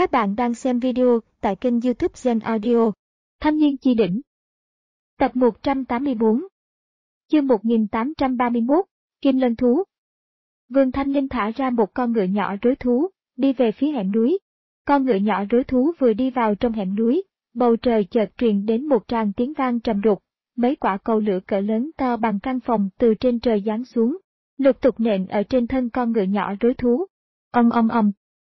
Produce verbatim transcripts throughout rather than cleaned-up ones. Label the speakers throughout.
Speaker 1: Các bạn đang xem video tại kênh YouTube Gen Audio. Thanh niên chi đỉnh. Tập một trăm tám mươi tư. Chương một nghìn tám trăm ba mươi mốt. Kim Lân thú. Vương Thanh Linh thả ra một con ngựa nhỏ rối thú, đi về phía hẻm núi. Con ngựa nhỏ rối thú vừa đi vào trong hẻm núi, bầu trời chợt truyền đến một tràng tiếng vang trầm đục. Mấy quả cầu lửa cỡ lớn to bằng căn phòng từ trên trời giáng xuống, lục tục nện ở trên thân con ngựa nhỏ rối thú. Ầm ầm ầm.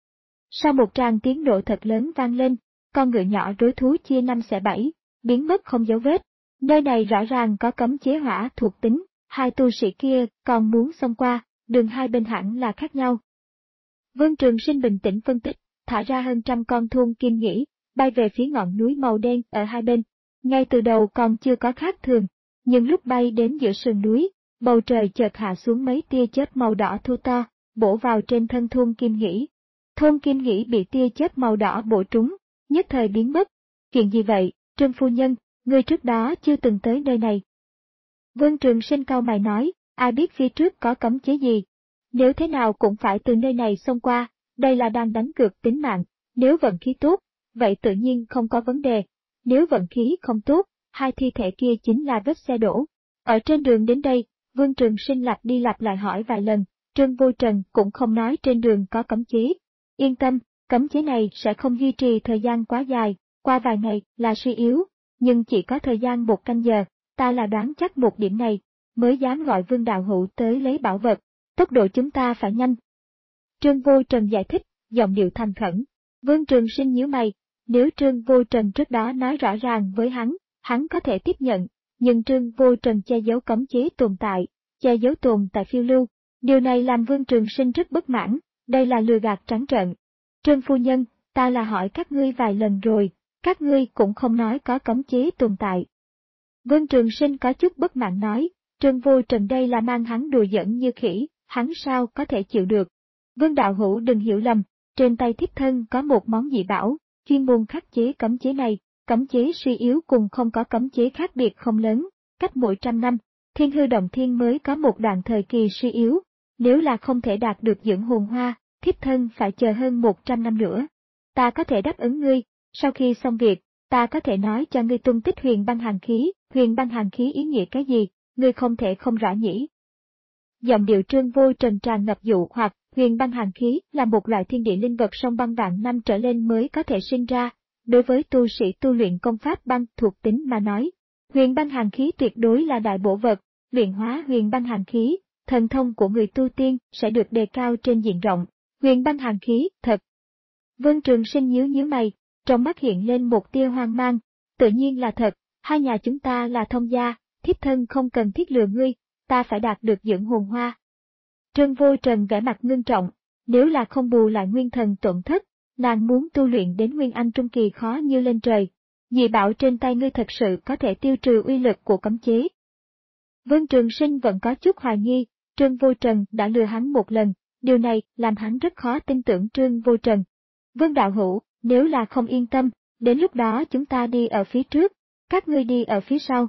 Speaker 1: Sau một tràng tiếng nổ thật lớn vang lên, con ngựa nhỏ rối thú chia năm xẻ bảy, biến mất không dấu vết. Nơi này rõ ràng có cấm chế hỏa thuộc tính, hai tu sĩ kia còn muốn xông qua, đường hai bên hẳn là khác nhau. Vương Trường Sinh bình tĩnh phân tích, thả ra hơn trăm con thun kim nghĩ, bay về phía ngọn núi màu đen ở hai bên. Ngay từ đầu còn chưa có khác thường, nhưng lúc bay đến giữa sườn núi, bầu trời chợt hạ xuống mấy tia chớp màu đỏ thu to, bổ vào trên thân thun kim nghĩ. Thôn Kim Nghĩ bị tia chớp màu đỏ bổ trúng, nhất thời biến mất. Chuyện gì vậy, Trương phu nhân, người trước đó chưa từng tới nơi này. Vương Trường Sinh cau mày nói, ai biết phía trước có cấm chế gì. Nếu thế nào cũng phải từ nơi này xông qua, đây là đang đánh cược tính mạng. Nếu vận khí tốt, vậy tự nhiên không có vấn đề. Nếu vận khí không tốt, hai thi thể kia chính là vết xe đổ. Ở trên đường đến đây, Vương Trường Sinh lặp đi lặp lại hỏi vài lần, Trương Vô Trần cũng không nói trên đường có cấm chế. Yên tâm, cấm chế này sẽ không duy trì thời gian quá dài, qua vài ngày là suy yếu, nhưng chỉ có thời gian một canh giờ, ta là đoán chắc một điểm này, mới dám gọi Vương đạo hữu tới lấy bảo vật, tốc độ chúng ta phải nhanh. Trương Vô Trần giải thích, giọng điệu thành khẩn. Vương Trường Sinh nhíu mày, nếu Trương Vô Trần trước đó nói rõ ràng với hắn, hắn có thể tiếp nhận, nhưng Trương Vô Trần che giấu cấm chế tồn tại, che giấu tồn tại phiêu lưu, điều này làm Vương Trường Sinh rất bất mãn. Đây là lừa gạt trắng trợn. Trương phu nhân, ta là hỏi các ngươi vài lần rồi, các ngươi cũng không nói có cấm chế tồn tại. Vương Trường Sinh có chút bất mãn nói, Trương Vô Trần đây là mang hắn đùa giỡn như khỉ, hắn sao có thể chịu được. Vương đạo hữu đừng hiểu lầm, trên tay thiếp thân có một món dị bảo, chuyên môn khắc chế cấm chế này, cấm chế suy yếu cùng không có cấm chế khác biệt không lớn, cách mỗi trăm năm, Thiên Hư Động Thiên mới có một đoạn thời kỳ suy yếu. Nếu là không thể đạt được dưỡng hồn hoa, thiếp thân phải chờ hơn một trăm năm nữa. Ta có thể đáp ứng ngươi, sau khi xong việc, ta có thể nói cho ngươi tung tích huyền băng hàn khí, huyền băng hàn khí ý nghĩa cái gì, ngươi không thể không rõ nhỉ. Giọng điệu Trương Vô Trần tràn ngập dụ hoặc, huyền băng hàn khí là một loại thiên địa linh vật sông băng vạn năm trở lên mới có thể sinh ra, đối với tu sĩ tu luyện công pháp băng thuộc tính mà nói. Huyền băng hàn khí tuyệt đối là đại bổ vật, luyện hóa huyền băng hàn khí. Thần thông của người tu tiên sẽ được đề cao trên diện rộng, huyền băng hàn khí, thật. Vương Trường Sinh nhíu nhíu mày, trong mắt hiện lên một tia hoang mang, tự nhiên là thật, hai nhà chúng ta là thông gia, thiếp thân không cần thiết lừa ngươi, ta phải đạt được dưỡng hồn hoa. Trương Vô Trần vẻ mặt ngưng trọng, nếu là không bù lại nguyên thần tổn thất, nàng muốn tu luyện đến nguyên anh trung kỳ khó như lên trời. Dị bảo trên tay ngươi thật sự có thể tiêu trừ uy lực của cấm chế. Vương Trường Sinh vẫn có chút hoài nghi. Trương Vô Trần đã lừa hắn một lần, điều này làm hắn rất khó tin tưởng Trương Vô Trần. Vương đạo hữu, nếu là không yên tâm, đến lúc đó chúng ta đi ở phía trước, các ngươi đi ở phía sau.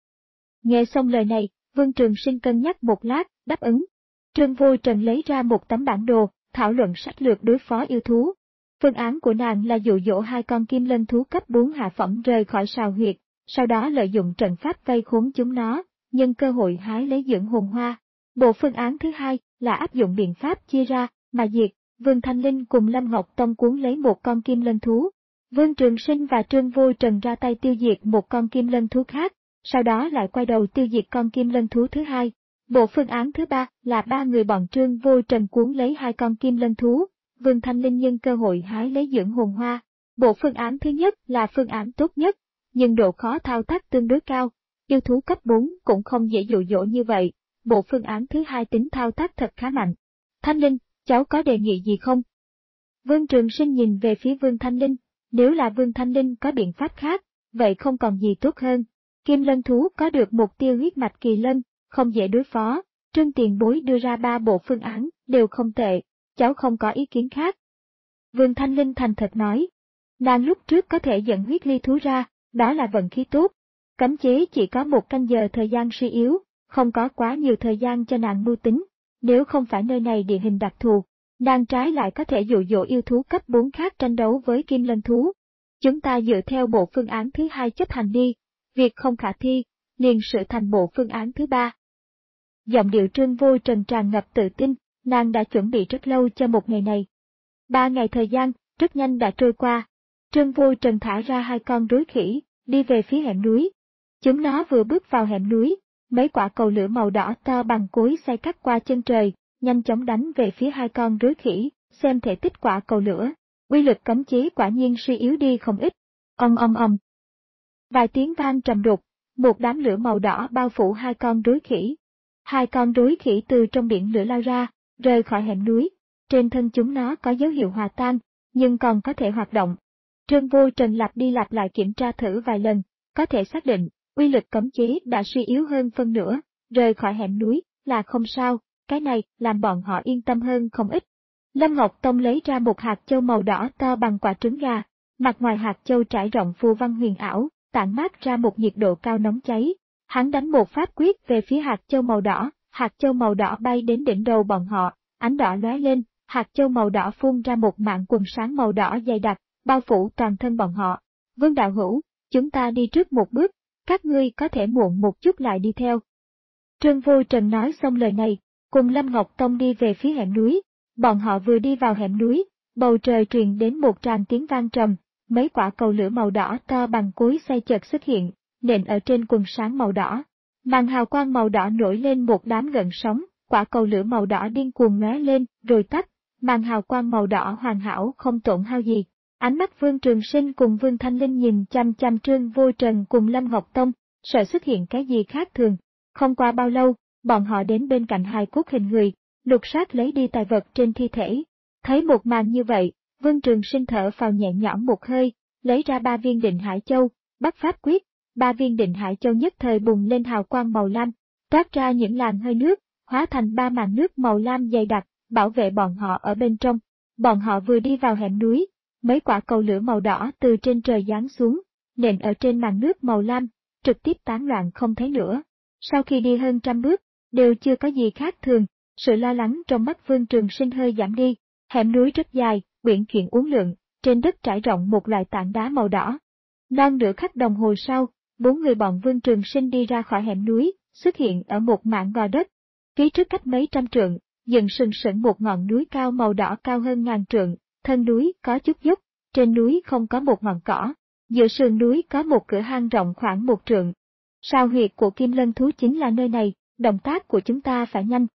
Speaker 1: Nghe xong lời này, Vương Trường Sinh cân nhắc một lát, đáp ứng. Trương Vô Trần lấy ra một tấm bản đồ, thảo luận sách lược đối phó yêu thú. Phương án của nàng là dụ dỗ hai con kim lân thú cấp bốn hạ phẩm rời khỏi sào huyệt, sau đó lợi dụng trận pháp vây khốn chúng nó, nhân cơ hội hái lấy dưỡng hồn hoa. Bộ phương án thứ hai là áp dụng biện pháp chia ra, mà diệt, Vương Thanh Linh cùng Lâm Ngọc Tông cuốn lấy một con kim lân thú. Vương Trường Sinh và Trương Vô Trần ra tay tiêu diệt một con kim lân thú khác, sau đó lại quay đầu tiêu diệt con kim lân thú thứ hai. Bộ phương án thứ ba là ba người bọn Trương Vô Trần cuốn lấy hai con kim lân thú, Vương Thanh Linh nhân cơ hội hái lấy dưỡng hồn hoa. Bộ phương án thứ nhất là phương án tốt nhất, nhưng độ khó thao tác tương đối cao, yêu thú cấp bốn cũng không dễ dụ dỗ như vậy. Bộ phương án thứ hai tính thao tác thật khá mạnh. Thanh Linh, cháu có đề nghị gì không? Vương Trường Sinh nhìn về phía Vương Thanh Linh, nếu là Vương Thanh Linh có biện pháp khác, vậy không còn gì tốt hơn. Kim lân thú có được một tia huyết mạch kỳ lân, không dễ đối phó, Trương tiền bối đưa ra ba bộ phương án, đều không tệ, cháu không có ý kiến khác. Vương Thanh Linh thành thật nói, nàng lúc trước có thể dẫn huyết ly thú ra, đó là vận khí tốt. Cấm chế chỉ có một canh giờ thời gian suy yếu. Không có quá nhiều thời gian cho nàng mưu tính, nếu không phải nơi này địa hình đặc thù, nàng trái lại có thể dụ dỗ yêu thú cấp bốn khác tranh đấu với kim lân thú. Chúng ta dựa theo bộ phương án thứ hai chấp hành đi, việc không khả thi, liền sửa thành bộ phương án thứ ba. Giọng điệu Trương Vô Trần tràn ngập tự tin, nàng đã chuẩn bị rất lâu cho một ngày này. Ba ngày thời gian, rất nhanh đã trôi qua. Trương Vô Trần thả ra hai con rối khỉ, đi về phía hẻm núi. Chúng nó vừa bước vào hẻm núi, mấy quả cầu lửa màu đỏ to bằng cối xay cắt qua chân trời, nhanh chóng đánh về phía hai con rối khỉ, xem thể tích quả cầu lửa. Uy lực cấm chế quả nhiên suy yếu đi không ít. Ong ong ong. Vài tiếng vang trầm đục, một đám lửa màu đỏ bao phủ hai con rối khỉ. Hai con rối khỉ từ trong biển lửa lao ra, rời khỏi hẻm núi. Trên thân chúng nó có dấu hiệu hòa tan, nhưng còn có thể hoạt động. Trương Vô Trần lặp đi lặp lại kiểm tra thử vài lần, có thể xác định, uy lực cấm chế đã suy yếu hơn phân nửa, rời khỏi hẻm núi là không sao, cái này làm bọn họ yên tâm hơn không ít. Lâm Ngọc Tông lấy ra một hạt châu màu đỏ to bằng quả trứng gà, mặt ngoài hạt châu trải rộng phù văn huyền ảo, tản mát ra một nhiệt độ cao nóng cháy. Hắn đánh một pháp quyết về phía hạt châu màu đỏ, hạt châu màu đỏ bay đến đỉnh đầu bọn họ, ánh đỏ lóe lên, hạt châu màu đỏ phun ra một mảng quần sáng màu đỏ dày đặc, bao phủ toàn thân bọn họ. Vương đạo hữu, chúng ta đi trước một bước, các ngươi có thể muộn một chút lại đi theo. Trương Vô Trần nói xong lời này, cùng Lâm Ngọc Tông đi về phía hẻm núi. Bọn họ vừa đi vào hẻm núi, bầu trời truyền đến một tràng tiếng vang trầm, mấy quả cầu lửa màu đỏ to bằng cối xay chợt xuất hiện, nện ở trên quần sáng màu đỏ. Màn hào quang màu đỏ nổi lên một đám gợn sóng, quả cầu lửa màu đỏ điên cuồng lóe lên, rồi tắt, màn hào quang màu đỏ hoàn hảo không tổn hao gì. Ánh mắt Vương Trường Sinh cùng Vương Thanh Linh nhìn chăm chăm Trương Vô Trần cùng Lâm Ngọc Tông, sợ xuất hiện cái gì khác thường. Không qua bao lâu, bọn họ đến bên cạnh hài cốt hình người, lục soát lấy đi tài vật trên thi thể. Thấy một màn như vậy, Vương Trường Sinh thở phào nhẹ nhõm một hơi, lấy ra ba viên Định Hải Châu, bắt pháp quyết, ba viên Định Hải Châu nhất thời bùng lên hào quang màu lam, toát ra những làn hơi nước, hóa thành ba màn nước màu lam dày đặc, bảo vệ bọn họ ở bên trong. Bọn họ vừa đi vào hẻm núi, mấy quả cầu lửa màu đỏ từ trên trời giáng xuống, nện ở trên màn nước màu lam, trực tiếp tán loạn không thấy nữa. Sau khi đi hơn trăm bước, đều chưa có gì khác thường, sự lo lắng trong mắt Vương Trường Sinh hơi giảm đi. Hẻm núi rất dài, uyển chuyển uốn lượn, trên đất trải rộng một loại tảng đá màu đỏ. Non nửa khắc đồng hồ sau, bốn người bọn Vương Trường Sinh đi ra khỏi hẻm núi, xuất hiện ở một mảng gò đất. Phía trước cách mấy trăm trượng, dựng sừng sững một ngọn núi cao màu đỏ cao hơn ngàn trượng, thân núi có chút dốc, trên núi không có một ngọn cỏ, giữa sườn núi có một cửa hang rộng khoảng một trượng. Sao huyệt của Kim Lân thú chính là nơi này, động tác của chúng ta phải nhanh.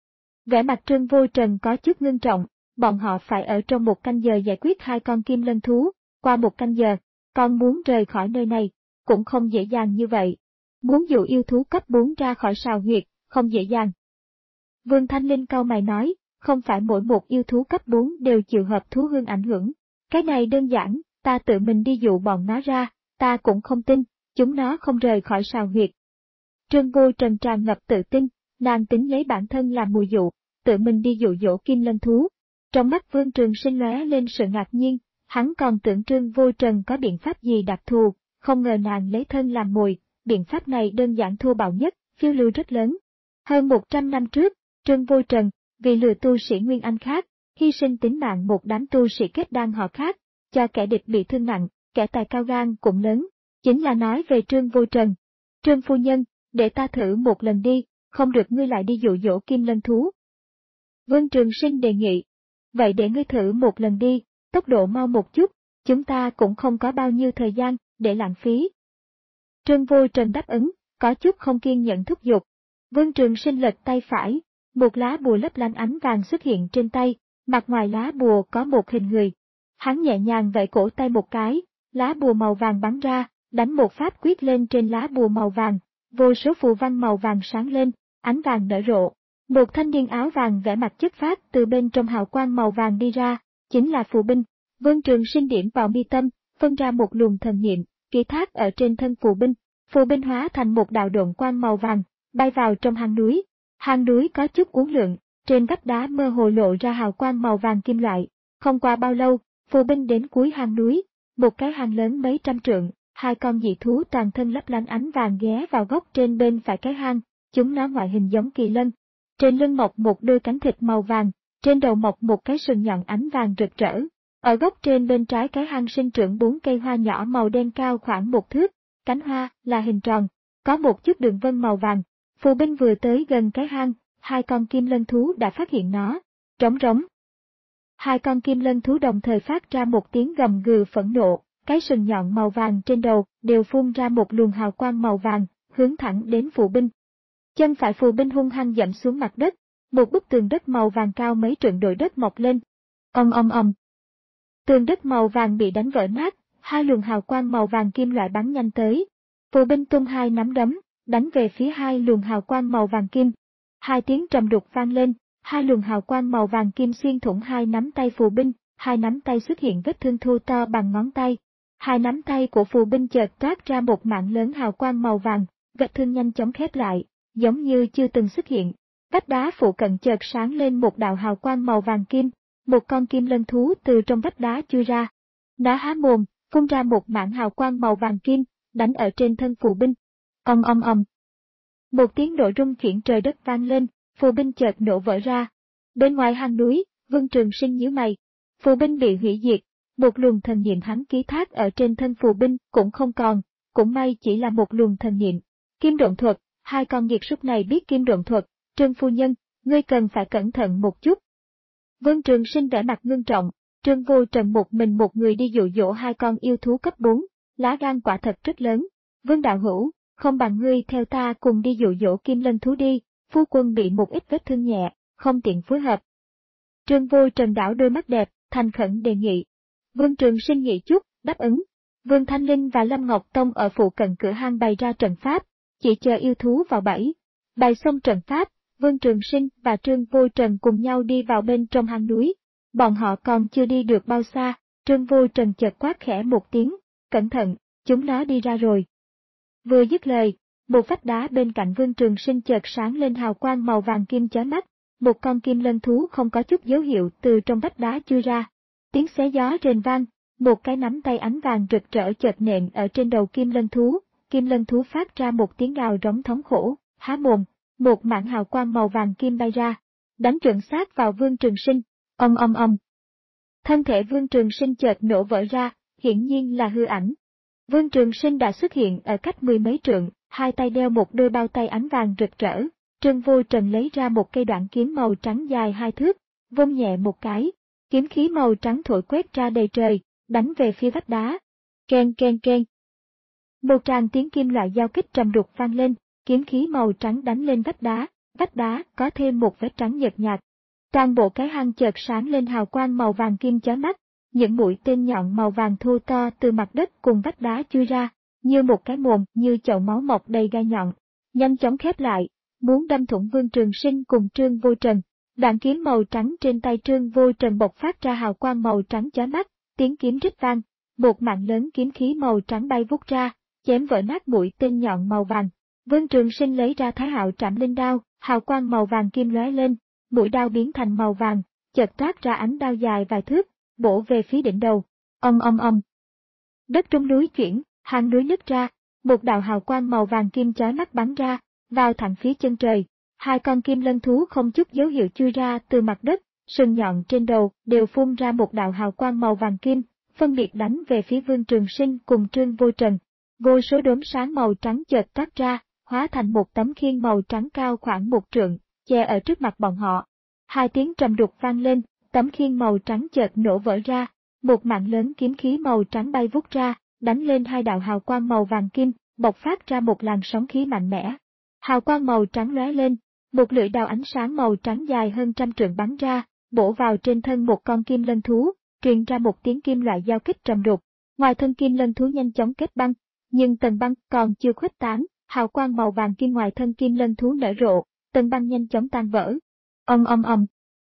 Speaker 1: Vẻ mặt Trương Vô Trần có chút ngưng trọng, bọn họ phải ở trong một canh giờ giải quyết hai con Kim Lân thú, qua một canh giờ, con muốn rời khỏi nơi này, cũng không dễ dàng như vậy. Muốn dụ yêu thú cấp bốn ra khỏi sào huyệt, không dễ dàng. Vương Thanh Linh cau mày nói, không phải mỗi một yêu thú cấp bốn đều chịu hợp thú hương ảnh hưởng. Cái này đơn giản, ta tự mình đi dụ bọn nó ra, ta cũng không tin, chúng nó không rời khỏi sào huyệt. Trương Vô Trần tràn ngập tự tin, nàng tính lấy bản thân làm mùi dụ, tự mình đi dụ dỗ Kim Lân thú. Trong mắt Vương Trường Sinh lóe lên sự ngạc nhiên, hắn còn tưởng Trương Vô Trần có biện pháp gì đặc thù, không ngờ nàng lấy thân làm mồi, biện pháp này đơn giản thô bạo nhất, phiêu lưu rất lớn. Hơn một trăm năm trước, Trương Vô Trần, vì lừa tu sĩ Nguyên Anh khác, hy sinh tính mạng một đám tu sĩ kết đan họ khác, cho kẻ địch bị thương nặng, kẻ tài cao gan cũng lớn, chính là nói về Trương Vô Trần. Trương phu nhân, để ta thử một lần đi, không được ngươi lại đi dụ dỗ Kim Lân thú. Vương Trường Sinh đề nghị, vậy để ngươi thử một lần đi, tốc độ mau một chút, chúng ta cũng không có bao nhiêu thời gian để lãng phí. Trương Vô Trần đáp ứng, có chút không kiên nhẫn thúc giục. Vương Trường Sinh lật tay phải, một lá bùa lấp lánh ánh vàng xuất hiện trên tay, mặt ngoài lá bùa có một hình người. Hắn nhẹ nhàng vẫy cổ tay một cái, lá bùa màu vàng bắn ra, đánh một pháp quyết lên trên lá bùa màu vàng, vô số phù văn màu vàng sáng lên, ánh vàng nở rộ. Một thanh niên áo vàng vẻ mặt chất phác từ bên trong hào quang màu vàng đi ra, chính là phù binh. Vương Trường Sinh điểm vào mi tâm, phân ra một luồng thần niệm, ký thác ở trên thân phù binh. Phù binh hóa thành một đạo độn quang màu vàng, bay vào trong hang núi. Hang núi có chút uốn lượn, trên vách đá mơ hồ lộ ra hào quang màu vàng kim loại. Không qua bao lâu, phù binh đến cuối hang núi, một cái hang lớn mấy trăm trượng, hai con dị thú toàn thân lấp lánh ánh vàng ghé vào góc trên bên phải cái hang, chúng nó ngoại hình giống kỳ lân. Trên lưng mọc một đôi cánh thịt màu vàng, trên đầu mọc một cái sừng nhọn ánh vàng rực rỡ. Ở góc trên bên trái cái hang sinh trưởng bốn cây hoa nhỏ màu đen cao khoảng một thước, cánh hoa là hình tròn, có một chút đường vân màu vàng. Phù binh vừa tới gần cái hang, hai con kim lân thú đã phát hiện nó. Trống rống. Hai con kim lân thú đồng thời phát ra một tiếng gầm gừ phẫn nộ, cái sừng nhọn màu vàng trên đầu đều phun ra một luồng hào quang màu vàng, hướng thẳng đến phù binh. Chân phải phù binh hung hăng dẫm xuống mặt đất, một bức tường đất màu vàng cao mấy trượng đồi đất mọc lên. Ầm ầm ầm. Tường đất màu vàng bị đánh vỡ nát, hai luồng hào quang màu vàng kim loại bắn nhanh tới. Phù binh tung hai nắm đấm, đánh về phía hai luồng hào quang màu vàng kim. Hai tiếng trầm đục vang lên, hai luồng hào quang màu vàng kim xuyên thủng hai nắm tay phù binh, hai nắm tay xuất hiện vết thương thô to bằng ngón tay. Hai nắm tay của phù binh chợt toát ra một mạng lớn hào quang màu vàng, vết thương nhanh chóng khép lại, giống như chưa từng xuất hiện. Vách đá phụ cận chợt sáng lên một đạo hào quang màu vàng kim, một con kim lân thú từ trong vách đá chui ra. Nó há mồm, phun ra một mảng hào quang màu vàng kim, đánh ở trên thân phù binh. Ầm ầm ầm. Một tiếng nổ rung chuyển trời đất vang lên, phù binh chợt nổ vỡ ra. Bên ngoài hang núi, Vương Trường Sinh nhíu mày. Phù binh bị hủy diệt, một luồng thần niệm hắn ký thác ở trên thân phù binh cũng không còn, cũng may chỉ là một luồng thần niệm. Kim độn thuật, hai con nghiệt súc này biết kim độn thuật, Trương phu nhân, ngươi cần phải cẩn thận một chút. Vương Trường Sinh vẻ mặt ngưng trọng, Trương Vô Trần một mình một người đi dụ dỗ hai con yêu thú cấp bốn, lá gan quả thật rất lớn. Vương đạo hữu, không bằng ngươi theo ta cùng đi dụ dỗ kim lân thú đi, phu quân bị một ít vết thương nhẹ, không tiện phối hợp. Trương Vô Trần đảo đôi mắt đẹp, thành khẩn đề nghị. Vương Trường Sinh nghĩ chút, đáp ứng. Vương Thanh Linh và Lâm Ngọc Tông ở phụ cận cửa hang bày ra trận pháp, chỉ chờ yêu thú vào bẫy. Bày xong trận pháp, Vương Trường Sinh và Trương Vô Trần cùng nhau đi vào bên trong hang núi. Bọn họ còn chưa đi được bao xa, Trương Vô Trần chợt quát khẽ một tiếng, cẩn thận, chúng nó đi ra rồi. Vừa dứt lời, một vách đá bên cạnh Vương Trường Sinh chợt sáng lên hào quang màu vàng kim chói mắt, một con kim lân thú không có chút dấu hiệu từ trong vách đá chui ra. Tiếng xé gió rền vang, một cái nắm tay ánh vàng rực rỡ chợt nện ở trên đầu kim lân thú, kim lân thú phát ra một tiếng gào rống thống khổ, há mồm, một mảng hào quang màu vàng kim bay ra, đánh chuẩn xác vào Vương Trường Sinh. Ầm ầm ầm. Thân thể Vương Trường Sinh chợt nổ vỡ ra, hiển nhiên là hư ảnh. Vương Trường Sinh đã xuất hiện ở cách mười mấy trượng, hai tay đeo một đôi bao tay ánh vàng rực rỡ. Trương Vô Trần lấy ra một cây đoạn kiếm màu trắng dài hai thước, vung nhẹ một cái, kiếm khí màu trắng thổi quét ra đầy trời, đánh về phía vách đá. Keng keng keng. Một tràng tiếng kim loại giao kích trầm đục vang lên, kiếm khí màu trắng đánh lên vách đá, vách đá có thêm một vết trắng nhợt nhạt. Toàn bộ cái hang chợt sáng lên hào quang màu vàng kim chói mắt, những mũi tên nhọn màu vàng thô to từ mặt đất cùng vách đá chui ra, như một cái mồm như chậu máu mọc đầy gai nhọn, nhanh chóng khép lại, muốn đâm thủng Vương Trường Sinh cùng Trương Vô Trần. Đoạn kiếm màu trắng trên tay Trương Vô Trần bộc phát ra hào quang màu trắng chói mắt, tiếng kiếm rít vang, một mạng lớn kiếm khí màu trắng bay vút ra, chém vỡ nát mũi tên nhọn màu vàng. Vương Trường Sinh lấy ra Thái Hạo Trảm Linh đao, hào quang màu vàng kim lóe lên, mũi đao biến thành màu vàng, chợt toát ra ánh đao dài vài thước, bổ về phía đỉnh đầu. Ầm ầm ầm. Đất trung núi chuyển, hang núi nứt ra, một đạo hào quang màu vàng kim chói mắt bắn ra, vào thẳng phía chân trời. Hai con kim lân thú không chút dấu hiệu chui ra từ mặt đất, sừng nhọn trên đầu đều phun ra một đạo hào quang màu vàng kim, phân biệt đánh về phía Vương Trường Sinh cùng Trương Vô Trần. Vô số đốm sáng màu trắng chợt toát ra, hóa thành một tấm khiên màu trắng cao khoảng một trượng, che ở trước mặt bọn họ. Hai tiếng trầm đục vang lên, tấm khiên màu trắng chợt nổ vỡ ra, một mạng lớn kiếm khí màu trắng bay vút ra, đánh lên hai đạo hào quang màu vàng kim, bộc phát ra một làn sóng khí mạnh mẽ. Hào quang màu trắng lóe lên, một lưỡi đao ánh sáng màu trắng dài hơn trăm trượng bắn ra, bổ vào trên thân một con kim lân thú, truyền ra một tiếng kim loại giao kích trầm đục. Ngoài thân kim lân thú nhanh chóng kết băng, nhưng tầng băng còn chưa khuếch tán, hào quang màu vàng kim ngoài thân kim lân thú nở rộ, tầng băng nhanh chóng tan vỡ. Ầm ầm ầm.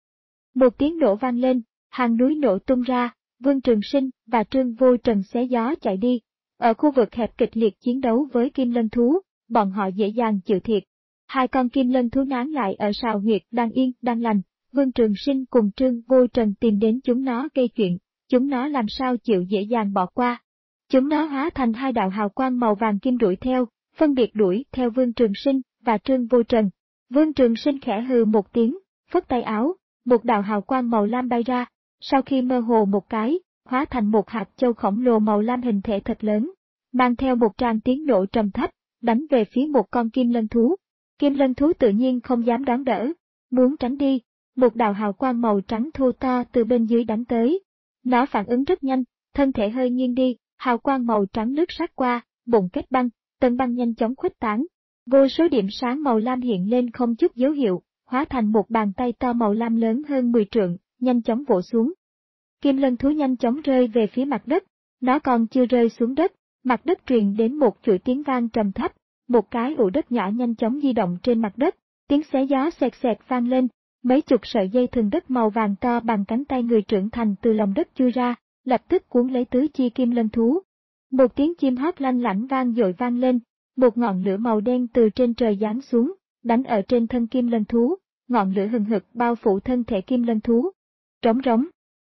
Speaker 1: Một tiếng nổ vang lên, hang núi nổ tung ra, Vương Trường Sinh và Trương Vô Trần xé gió chạy đi. Ở khu vực hẹp kịch liệt chiến đấu với kim lân thú, bọn họ dễ dàng chịu thiệt. Hai con kim lân thú nán lại ở sào huyệt đang yên đang lành, Vương Trường Sinh cùng Trương Vô Trần tìm đến chúng nó gây chuyện, chúng nó làm sao chịu dễ dàng bỏ qua. Chúng nó hóa thành hai đạo hào quang màu vàng kim đuổi theo, phân biệt đuổi theo Vương Trường Sinh và Trương Vô Trần. Vương Trường Sinh khẽ hừ một tiếng, phất tay áo, một đạo hào quang màu lam bay ra, sau khi mơ hồ một cái, hóa thành một hạt châu khổng lồ màu lam hình thể thật lớn, mang theo một tràng tiếng nổ trầm thấp, đánh về phía một con kim lân thú. Kim lân thú tự nhiên không dám đón đỡ, muốn tránh đi, một đạo hào quang màu trắng thô to từ bên dưới đánh tới. Nó phản ứng rất nhanh, thân thể hơi nghiêng đi, hào quang màu trắng lướt sát qua, bụng kết băng, tầng băng nhanh chóng khuếch tán. Vô số điểm sáng màu lam hiện lên không chút dấu hiệu, hóa thành một bàn tay to màu lam lớn hơn mười trượng, nhanh chóng vỗ xuống. Kim lân thú nhanh chóng rơi về phía mặt đất, nó còn chưa rơi xuống đất, mặt đất truyền đến một chuỗi tiếng vang trầm thấp, một cái ụ đất nhỏ nhanh chóng di động trên mặt đất, tiếng xé gió xẹt xẹt vang lên, mấy chục sợi dây thừng đất màu vàng to bằng cánh tay người trưởng thành từ lòng đất chui ra, lập tức cuốn lấy tứ chi kim lân thú. Một tiếng chim hót lanh lảnh vang dội vang lên, một ngọn lửa màu đen từ trên trời giáng xuống, đánh ở trên thân kim lân thú, ngọn lửa hừng hực bao phủ thân thể kim lân thú. Trống rống.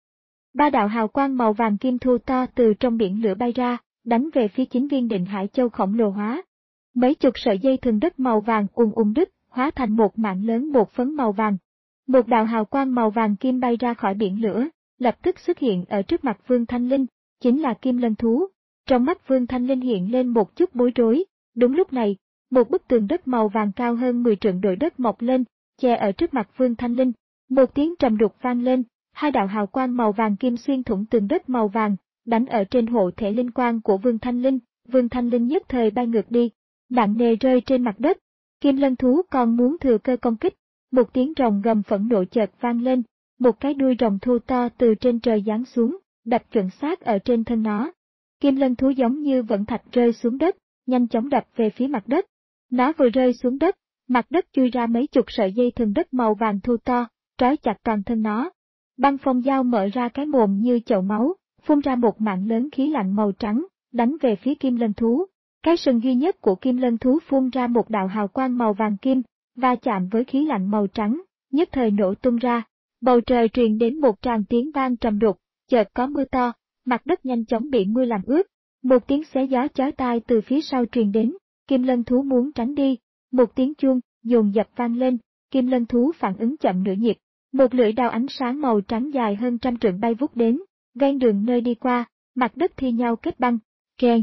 Speaker 1: Ba đạo hào quang màu vàng kim thu to từ trong biển lửa bay ra, đánh về phía chính viên Định Hải Châu khổng lồ hóa. Mấy chục sợi dây thừng đất màu vàng ùn ùn đứt, hóa thành một mạng lớn bột phấn màu vàng. Một đạo hào quang màu vàng kim bay ra khỏi biển lửa, lập tức xuất hiện ở trước mặt Vương Thanh Linh, chính là kim lân thú. Trong mắt Vương Thanh Linh hiện lên một chút bối rối. Đúng lúc này, một bức tường đất màu vàng cao hơn mười trượng đội đất mọc lên, che ở trước mặt Vương Thanh Linh. Một tiếng trầm đục vang lên, hai đạo hào quang màu vàng kim xuyên thủng tường đất màu vàng, đánh ở trên hộ thể linh quang của Vương Thanh Linh. Vương Thanh Linh nhất thời bay ngược đi, nặng nề rơi trên mặt đất. Kim lân thú còn muốn thừa cơ công kích, một tiếng rồng gầm phẫn nộ chợt vang lên, một cái đuôi rồng thô to từ trên trời giáng xuống, đập chuẩn xác ở trên thân nó. Kim lân thú giống như vẫn thạch rơi xuống đất, nhanh chóng đập về phía mặt đất. Nó vừa rơi xuống đất, mặt đất chui ra mấy chục sợi dây thừng đất màu vàng thô to, trói chặt toàn thân nó. Băng phong dao mở ra cái mồm như chậu máu, phun ra một mạng lớn khí lạnh màu trắng, đánh về phía kim lân thú. Cái sừng duy nhất của kim lân thú phun ra một đạo hào quang màu vàng kim, va chạm với khí lạnh màu trắng, nhất thời nổ tung ra. Bầu trời truyền đến một tràng tiếng vang trầm đục, chợt có mưa to, mặt đất nhanh chóng bị mưa làm ướt. Một tiếng xé gió chói tai từ phía sau truyền đến, kim lân thú muốn tránh đi, một tiếng chuông dồn dập vang lên, kim lân thú phản ứng chậm nửa nhịp. Một lưỡi đao ánh sáng màu trắng dài hơn trăm trượng bay vút đến, ven đường nơi đi qua, mặt đất thi nhau kết băng, keng.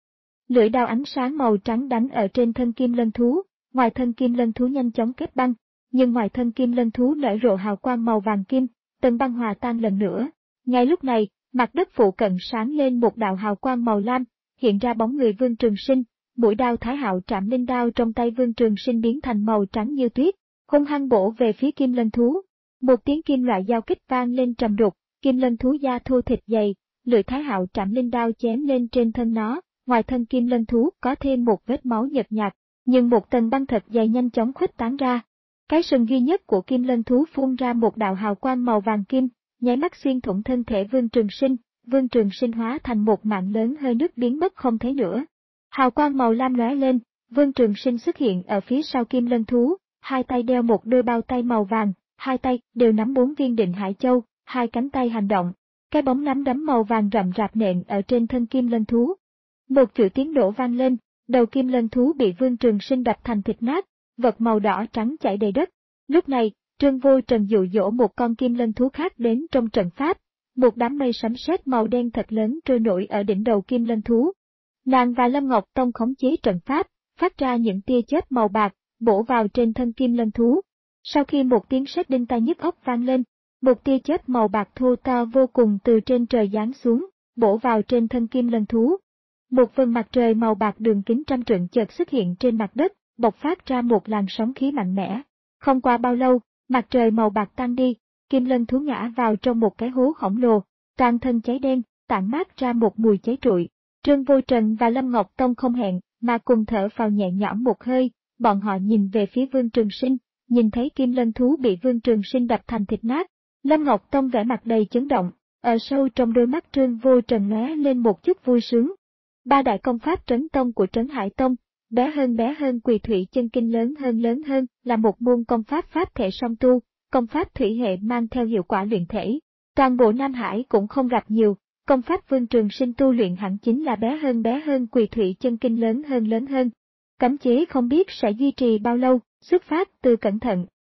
Speaker 1: Lưỡi đao ánh sáng màu trắng đánh ở trên thân kim lân thú, ngoài thân kim lân thú nhanh chóng kết băng, nhưng ngoài thân kim lân thú nở rộ hào quang màu vàng kim, tầng băng hòa tan lần nữa. Ngay lúc này, mặt đất phụ cận sáng lên một đạo hào quang màu lam, hiện ra bóng người Vương Trường Sinh, mũi đao Thái Hạo Trảm Linh đao trong tay Vương Trường Sinh biến thành màu trắng như tuyết, hung hăng bổ về phía kim lân thú. Một tiếng kim loại giao kích vang lên trầm đục, kim lân thú da thô thịt dày, lưỡi Thái Hạo Trảm Linh đao chém lên trên thân nó, ngoài thân kim lân thú có thêm một vết máu nhợt nhạt, nhưng một tầng băng thật dày nhanh chóng khuếch tán ra. Cái sừng duy nhất của kim lân thú phun ra một đạo hào quang màu vàng kim, nháy mắt xuyên thủng thân thể Vương Trường Sinh, Vương Trường Sinh hóa thành một mạng lớn hơi nước biến mất không thấy nữa. Hào quang màu lam lóe lên, Vương Trường Sinh xuất hiện ở phía sau kim lân thú, hai tay đeo một đôi bao tay màu vàng, hai tay đều nắm bốn viên Định Hải Châu, hai cánh tay hành động. Cái bóng nắm đấm màu vàng rậm rạp nện ở trên thân kim lân thú. Một chuỗi tiếng nổ vang lên, đầu kim lân thú bị Vương Trường Sinh đập thành thịt nát, vật màu đỏ trắng chảy đầy đất. Lúc này, Trương Vô Trần dụ dỗ một con kim lân thú khác đến trong trận pháp, một đám mây sấm sét màu đen thật lớn trôi nổi ở đỉnh đầu kim lân thú. Nàng và Lâm Ngọc Tông khống chế trận pháp, phát ra những tia chớp màu bạc, bổ vào trên thân kim lân thú. Sau khi một tiếng sét đinh tai nhức óc vang lên, một tia chớp màu bạc thô to vô cùng từ trên trời giáng xuống, bổ vào trên thân kim lân thú. Một vầng mặt trời màu bạc đường kính trăm trượng chợt xuất hiện trên mặt đất, bộc phát ra một làn sóng khí mạnh mẽ. Không qua bao lâu, mặt trời màu bạc tan đi, kim lân thú ngã vào trong một cái hố khổng lồ, toàn thân cháy đen, tản mát ra một mùi cháy trụi. Trương Vô Trần và Lâm Ngọc Tông không hẹn mà cùng thở phào nhẹ nhõm một hơi, bọn họ nhìn về phía Vương Trường Sinh, nhìn thấy kim lân thú bị Vương Trường Sinh đập thành thịt nát. Lâm Ngọc Tông vẻ mặt đầy chấn động, ở sâu trong đôi mắt Trương Vô Trần lóe lên một chút vui sướng. Ba đại công pháp Trấn Tông của Trấn Hải Tông, bé hơn bé hơn Quỳ Thủy Chân Kinh lớn hơn lớn hơn là một môn công pháp pháp thể song tu, công pháp thủy hệ mang theo hiệu quả luyện thể. Toàn bộ Nam Hải cũng không gặp nhiều, công pháp Vương Trường Sinh tu luyện hẳn chính là bé hơn bé hơn Quỳ Thủy Chân Kinh lớn hơn lớn hơn. Cấm chế không biết sẽ duy trì bao lâu, xuất phát từ cẩn thận,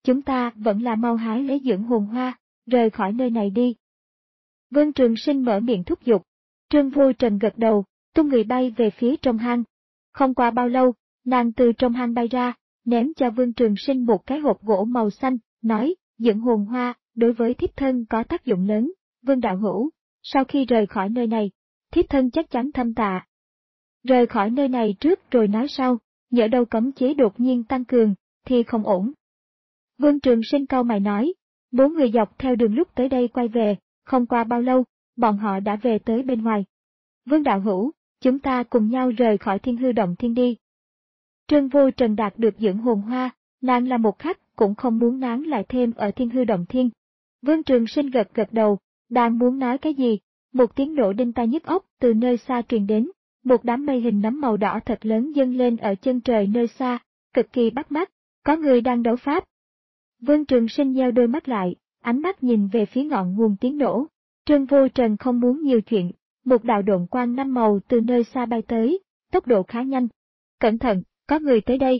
Speaker 1: chúng ta vẫn là mau hái lấy dưỡng hồn hoa, rời khỏi nơi này đi. Vương Trường Sinh mở miệng thúc giục. Trương Vô Trần gật đầu, tung người bay về phía trong hang. Không qua bao lâu, nàng từ trong hang bay ra, ném cho Vương Trường Sinh một cái hộp gỗ màu xanh, nói, dưỡng hồn hoa, đối với thiếp thân có tác dụng lớn, Vương đạo hữu, sau khi rời khỏi nơi này, thiếp thân chắc chắn thâm tạ. Rời khỏi nơi này trước rồi nói sau, nhỡ đâu cấm chế đột nhiên tăng cường, thì không ổn. Vương Trường Sinh cau mày nói, bốn người dọc theo đường lúc tới đây quay về, không qua bao lâu, bọn họ đã về tới bên ngoài. Vương đạo hữu, chúng ta cùng nhau rời khỏi Thiên Hư Động Thiên đi. Trương Vô Trần đạt được dưỡng hồn hoa, nàng là một khắc cũng không muốn nán lại thêm ở Thiên Hư Động Thiên. Vương Trường Sinh gật gật đầu, đang muốn nói cái gì, một tiếng nổ đinh tai nhức óc từ nơi xa truyền đến, một đám mây hình nấm màu đỏ thật lớn dâng lên ở chân trời nơi xa, cực kỳ bắt mắt, có người đang đấu pháp. Vương Trường Sinh nheo đôi mắt lại, ánh mắt nhìn về phía ngọn nguồn tiếng nổ. Trương Vô Trần không muốn nhiều chuyện, một đạo độn quang năm màu từ nơi xa bay tới, tốc độ khá nhanh. Cẩn thận, có người tới đây.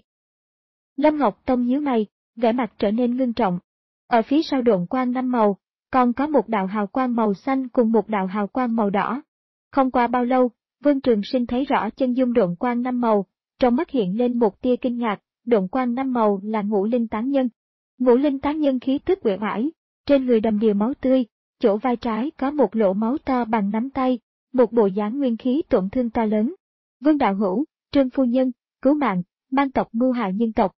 Speaker 1: Lâm Ngọc Tông nhíu mày, vẻ mặt trở nên ngưng trọng. Ở phía sau độn quang năm màu, còn có một đạo hào quang màu xanh cùng một đạo hào quang màu đỏ. Không qua bao lâu, Vương Trường Sinh thấy rõ chân dung độn quang năm màu, trong mắt hiện lên một tia kinh ngạc, độn quang năm màu là Ngũ Linh Tán Nhân. Ngũ Linh Tán Nhân khí tức uể oải, trên người đầm đìa máu tươi, chỗ vai trái có một lỗ máu to bằng nắm tay, một bộ dáng nguyên khí tổn thương to lớn. Vương đạo hữu, Trương phu nhân, cứu mạng, mang tộc mưu hại nhân tộc.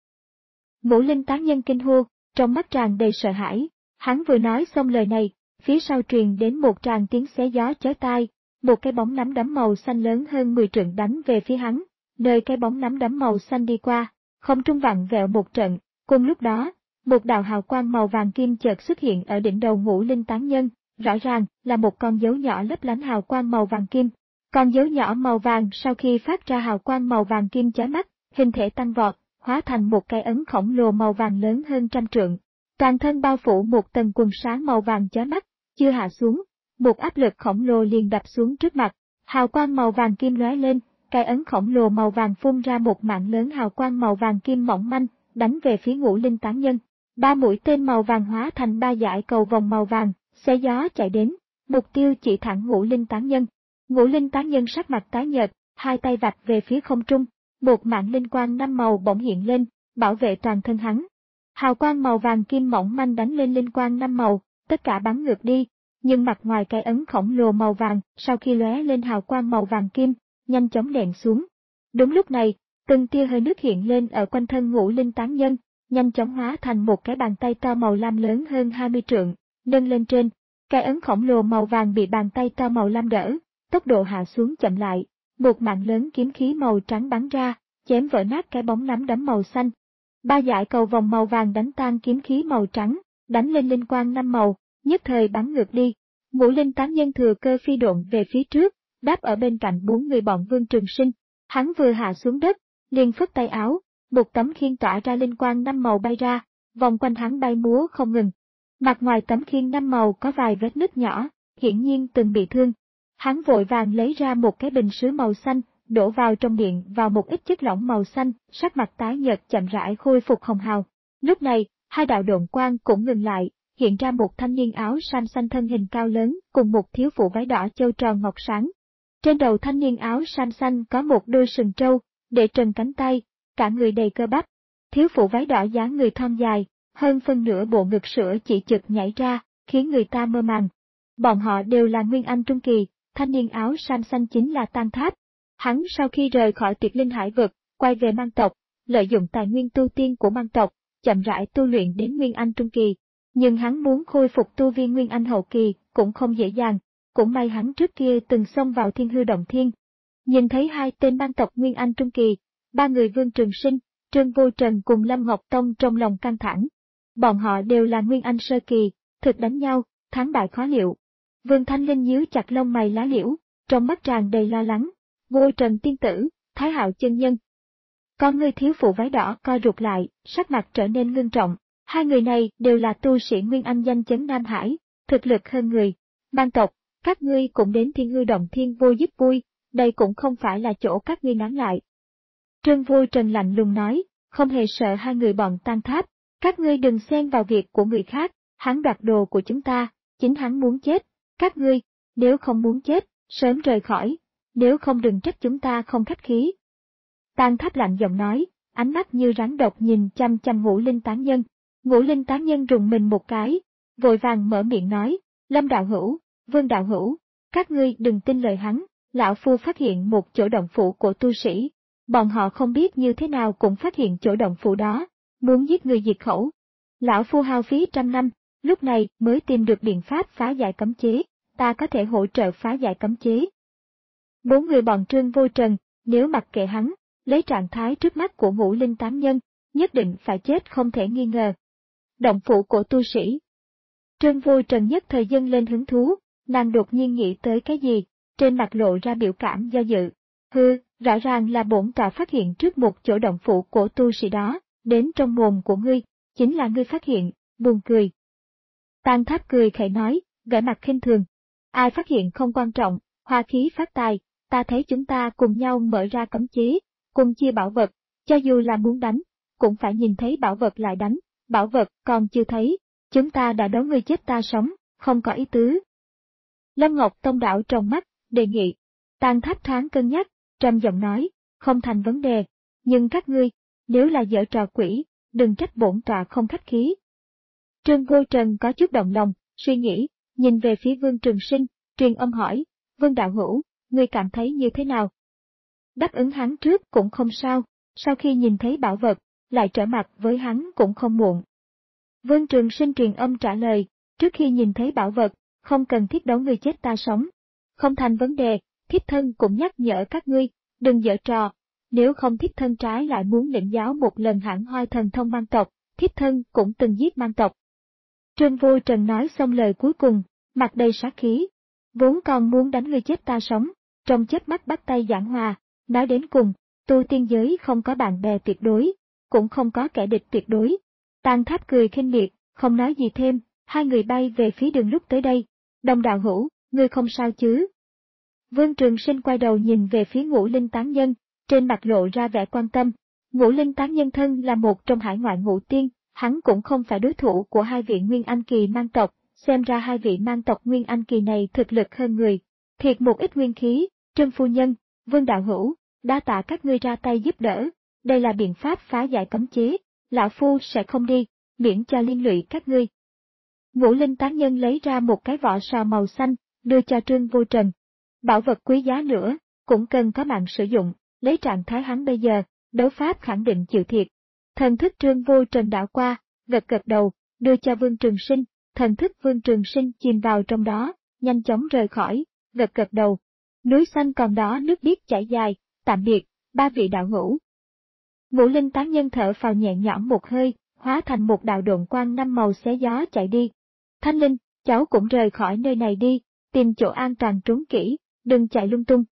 Speaker 1: Ngũ Linh Tán Nhân kinh hô, trong mắt tràn đầy sợ hãi. Hắn vừa nói xong lời này, phía sau truyền đến một tràng tiếng xé gió chói tai, một cái bóng nắm đấm màu xanh lớn hơn mười trượng đánh về phía hắn, nơi cái bóng nắm đấm màu xanh đi qua, không trung vặn vẹo một trận, cùng lúc đó, một đạo hào quang màu vàng kim chợt xuất hiện ở đỉnh đầu Ngũ Linh Tán Nhân, rõ ràng là một con dấu nhỏ lấp lánh hào quang màu vàng kim. Con dấu nhỏ màu vàng sau khi phát ra hào quang màu vàng kim chói mắt, hình thể tăng vọt, hóa thành một cái ấn khổng lồ màu vàng lớn hơn trăm trượng. Toàn thân bao phủ một tầng quần sáng màu vàng chói mắt, chưa hạ xuống, một áp lực khổng lồ liền đập xuống trước mặt, hào quang màu vàng kim lóe lên, cái ấn khổng lồ màu vàng phun ra một mạng lớn hào quang màu vàng kim mỏng manh, đánh về phía Ngũ Linh Tán Nhân. Ba mũi tên màu vàng hóa thành ba dải cầu vòng màu vàng, xé gió chạy đến, mục tiêu chỉ thẳng Ngũ Linh Tán Nhân. Ngũ Linh Tán Nhân sắc mặt tái nhợt, hai tay vạch về phía không trung, một mạng linh quang năm màu bỗng hiện lên, bảo vệ toàn thân hắn. Hào quang màu vàng kim mỏng manh đánh lên linh quang năm màu, tất cả bắn ngược đi, nhưng mặt ngoài cái ấn khổng lồ màu vàng, sau khi lóe lên hào quang màu vàng kim, nhanh chóng đè xuống. Đúng lúc này, từng tia hơi nước hiện lên ở quanh thân Ngũ Linh Tán Nhân, nhanh chóng hóa thành một cái bàn tay to màu lam lớn hơn hai mươi trượng, nâng lên trên, cái ấn khổng lồ màu vàng bị bàn tay to màu lam đỡ, tốc độ hạ xuống chậm lại, một mạng lớn kiếm khí màu trắng bắn ra, chém vỡ nát cái bóng nắm đấm màu xanh. Ba dải cầu vòng màu vàng đánh tan kiếm khí màu trắng, đánh lên linh quang năm màu, nhất thời bắn ngược đi. Ngũ Linh Tán Nhân thừa cơ phi độn về phía trước, đáp ở bên cạnh bốn người bọn Vương Trường Sinh. Hắn vừa hạ xuống đất, liền phất tay áo, một tấm khiên tỏa ra linh quang năm màu bay ra, vòng quanh hắn bay múa không ngừng. Mặt ngoài tấm khiên năm màu có vài vết nứt nhỏ, hiển nhiên từng bị thương. Hắn vội vàng lấy ra một cái bình sứ màu xanh, đổ vào trong miệng vào một ít chất lỏng màu xanh, sắc mặt tái nhợt chậm rãi khôi phục hồng hào. Lúc này, hai đạo độn quang cũng ngừng lại, hiện ra một thanh niên áo sam xanh thân hình cao lớn cùng một thiếu phụ váy đỏ châu tròn ngọc sáng. Trên đầu thanh niên áo sam xanh có một đôi sừng trâu, để trần cánh tay, cả người đầy cơ bắp. Thiếu phụ váy đỏ dáng người thon dài, hơn phân nửa bộ ngực sữa chỉ chực nhảy ra, khiến người ta mơ màng. Bọn họ đều là Nguyên Anh Trung Kỳ, thanh niên áo sam xanh chính là Tam Tháp. Hắn sau khi rời khỏi Tuyệt Linh Hải vực, quay về mang tộc, lợi dụng tài nguyên tu tiên của mang tộc, chậm rãi tu luyện đến Nguyên Anh Trung Kỳ. Nhưng hắn muốn khôi phục tu vi Nguyên Anh Hậu Kỳ cũng không dễ dàng, cũng may hắn trước kia từng xông vào Thiên Hư Động Thiên. Nhìn thấy hai tên mang tộc Nguyên Anh Trung Kỳ, ba người Vương Trường Sinh, Trương Vô Trần cùng Lâm Ngọc Tông trong lòng căng thẳng. Bọn họ đều là Nguyên Anh Sơ Kỳ, thực đánh nhau, thắng bại khó liệu. Vương Thanh Linh nhíu chặt lông mày lá liễu, trong mắt tràn đầy lo lắng. Vô Trần tiên tử, Thái Hạo chân nhân. Con ngươi thiếu phụ váy đỏ co rụt lại, sắc mặt trở nên ngưng trọng. Hai người này đều là tu sĩ Nguyên Anh danh chấn Nam Hải, thực lực hơn người. Mang tộc, các ngươi cũng đến Thiên Hư Động Thiên vô giúp vui, đây cũng không phải là chỗ các ngươi nán lại. Trương Vô Trần lạnh lùng nói, không hề sợ hai người bọn Tam Tháp. Các ngươi đừng xen vào việc của người khác, hắn đoạt đồ của chúng ta, chính hắn muốn chết. Các ngươi, nếu không muốn chết, sớm rời khỏi, nếu không đừng trách chúng ta không khách khí. Tàn Tháp lạnh giọng nói, ánh mắt như rắn độc nhìn chăm chăm Ngũ Linh Tán Nhân. Ngũ Linh Tán Nhân rùng mình một cái, vội vàng mở miệng nói, Lâm đạo hữu, Vương đạo hữu, các ngươi đừng tin lời hắn, lão phu phát hiện một chỗ động phủ của tu sĩ. Bọn họ không biết như thế nào cũng phát hiện chỗ động phủ đó, muốn giết người diệt khẩu. Lão phu hao phí trăm năm, lúc này mới tìm được biện pháp phá giải cấm chế, ta có thể hỗ trợ phá giải cấm chế. Bốn người bọn Trương Vô Trần, nếu mặc kệ hắn, lấy trạng thái trước mắt của Ngũ Linh Tán Nhân, nhất định phải chết không thể nghi ngờ. Động phủ của tu sĩ. Trương Vô Trần nhất thời dâng lên hứng thú, nàng đột nhiên nghĩ tới cái gì, trên mặt lộ ra biểu cảm do dự. Hừ, rõ ràng là bổn tọa phát hiện trước một chỗ động phủ của tu sĩ đó, đến trong mồm của ngươi, chính là ngươi phát hiện, buồn cười. Tàn Tháp cười khẩy nói, gãi mặt khinh thường. Ai phát hiện không quan trọng, hoa khí phát tài, ta thấy chúng ta cùng nhau mở ra cấm chế, cùng chia bảo vật, cho dù là muốn đánh, cũng phải nhìn thấy bảo vật lại đánh, bảo vật còn chưa thấy, chúng ta đã đấu ngươi chết ta sống, không có ý tứ. Lâm Ngọc Tông đạo trong mắt, đề nghị. Tàn Tháp thoáng cân nhắc, trầm giọng nói, không thành vấn đề, nhưng các ngươi, nếu là giở trò quỷ, đừng trách bổn tọa không khách khí. Trương Vô Trần có chút động lòng, suy nghĩ, nhìn về phía Vương Trường Sinh, truyền âm hỏi, Vương đạo hữu, ngươi cảm thấy như thế nào? Đáp ứng hắn trước cũng không sao, sau khi nhìn thấy bảo vật, lại trở mặt với hắn cũng không muộn. Vương Trường Sinh truyền âm trả lời, trước khi nhìn thấy bảo vật, không cần thiết đấu ngươi chết ta sống. Không thành vấn đề, thiếp thân cũng nhắc nhở các ngươi, đừng giở trò, nếu không thiếp thân trái lại muốn lĩnh giáo một lần hãng hoai thần thông mang tộc, thiếp thân cũng từng giết mang tộc. Trương Vô Trần nói xong lời cuối cùng, mặt đầy sát khí, vốn còn muốn đánh ngươi chết ta sống, trong chớp mắt bắt tay giảng hòa, nói đến cùng, tu tiên giới không có bạn bè tuyệt đối, cũng không có kẻ địch tuyệt đối. Tàn Tháp cười khinh miệt, không nói gì thêm, hai người bay về phía đường lúc tới đây. Đồng đạo hữu, ngươi không sao chứ? Vương Trường Sinh quay đầu nhìn về phía Ngũ Linh Tán Nhân, trên mặt lộ ra vẻ quan tâm. Ngũ Linh Tán Nhân thân là một trong hải ngoại ngũ tiên, hắn cũng không phải đối thủ của hai vị Nguyên Anh Kỳ mang tộc, xem ra hai vị mang tộc Nguyên Anh Kỳ này thực lực hơn người. Thiệt một ít nguyên khí, Trương phu nhân, Vương đạo hữu, đa tạ các ngươi ra tay giúp đỡ, đây là biện pháp phá giải cấm chế, lão phu sẽ không đi, miễn cho liên lụy các ngươi. Ngũ Linh Tán Nhân lấy ra một cái vỏ sò màu xanh, đưa cho Trương Vô Trần. Bảo vật quý giá nữa, cũng cần có mạng sử dụng, lấy trạng thái hắn bây giờ, đấu pháp khẳng định chịu thiệt. Thần thức Trương Vô Trần đảo qua, gật gật đầu, đưa cho Vương Trường Sinh, thần thức Vương Trường Sinh chìm vào trong đó, nhanh chóng rời khỏi, gật gật đầu. Núi xanh còn đó nước biếc chảy dài, tạm biệt, ba vị đạo hữu. Ngũ Linh Tán Nhân thở phào nhẹ nhõm một hơi, hóa thành một đạo độn quang năm màu xé gió chạy đi. Thanh Linh, cháu cũng rời khỏi nơi này đi, tìm chỗ an toàn trốn kỹ, đừng chạy lung tung.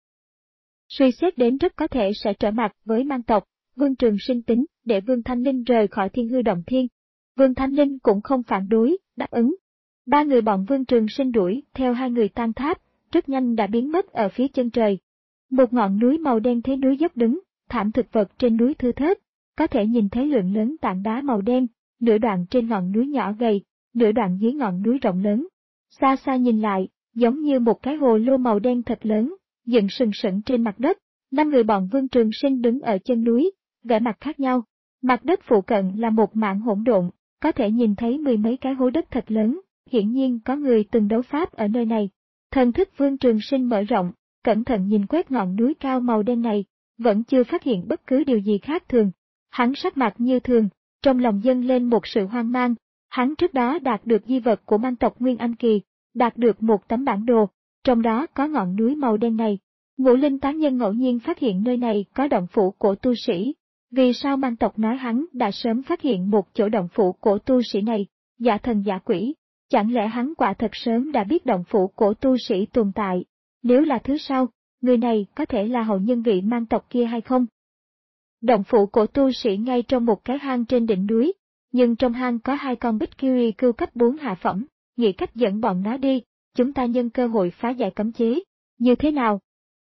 Speaker 1: Suy xét đến rất có thể sẽ trở mặt với mang tộc, Vương Trường Sinh tính để Vương Thanh Linh rời khỏi Thiên Hư Động Thiên. Vương Thanh Linh cũng không phản đối, đáp ứng. Ba người bọn Vương Trường Sinh đuổi theo hai người Tàn Tháp, rất nhanh đã biến mất ở phía chân trời. Một ngọn núi màu đen thế núi dốc đứng, thảm thực vật trên núi thưa thớt, có thể nhìn thấy lượng lớn tảng đá màu đen, nửa đoạn trên ngọn núi nhỏ gầy, nửa đoạn dưới ngọn núi rộng lớn. Xa xa nhìn lại, giống như một cái hồ lô màu đen thật lớn, dựng sừng sững trên mặt đất. Năm người bọn Vương Trường Sinh đứng ở chân núi, vẻ mặt khác nhau. Mặt đất phụ cận là một mảng hỗn độn, có thể nhìn thấy mười mấy cái hố đất thật lớn, hiển nhiên có người từng đấu pháp ở nơi này. Thần thức Vương Trường Sinh mở rộng, cẩn thận nhìn quét ngọn núi cao màu đen này, vẫn chưa phát hiện bất cứ điều gì khác thường. Hắn sắc mặt như thường, trong lòng dâng lên một sự hoang mang. Hắn trước đó đạt được di vật của mang tộc Nguyên Anh Kỳ, đạt được một tấm bản đồ, trong đó có ngọn núi màu đen này. Ngũ Linh Tán Nhân ngẫu nhiên phát hiện nơi này có động phủ của tu sĩ. Vì sao mang tộc nói hắn đã sớm phát hiện một chỗ động phủ của tu sĩ này, giả thần giả quỷ? Chẳng lẽ hắn quả thật sớm đã biết động phủ của tu sĩ tồn tại? Nếu là thứ sau, người này có thể là hậu nhân vị mang tộc kia hay không? Động phủ của tu sĩ ngay trong một cái hang trên đỉnh núi, nhưng trong hang có hai con bích kiwi cưu cấp bốn hạ phẩm, nghĩ cách dẫn bọn nó đi, chúng ta nhân cơ hội phá giải cấm chế, như thế nào?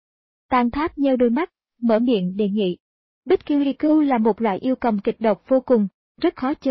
Speaker 1: Tàn Tháp nheo đôi mắt, mở miệng đề nghị. Bích kiwi cưu là một loại yêu cầm kịch độc vô cùng, rất khó chơi,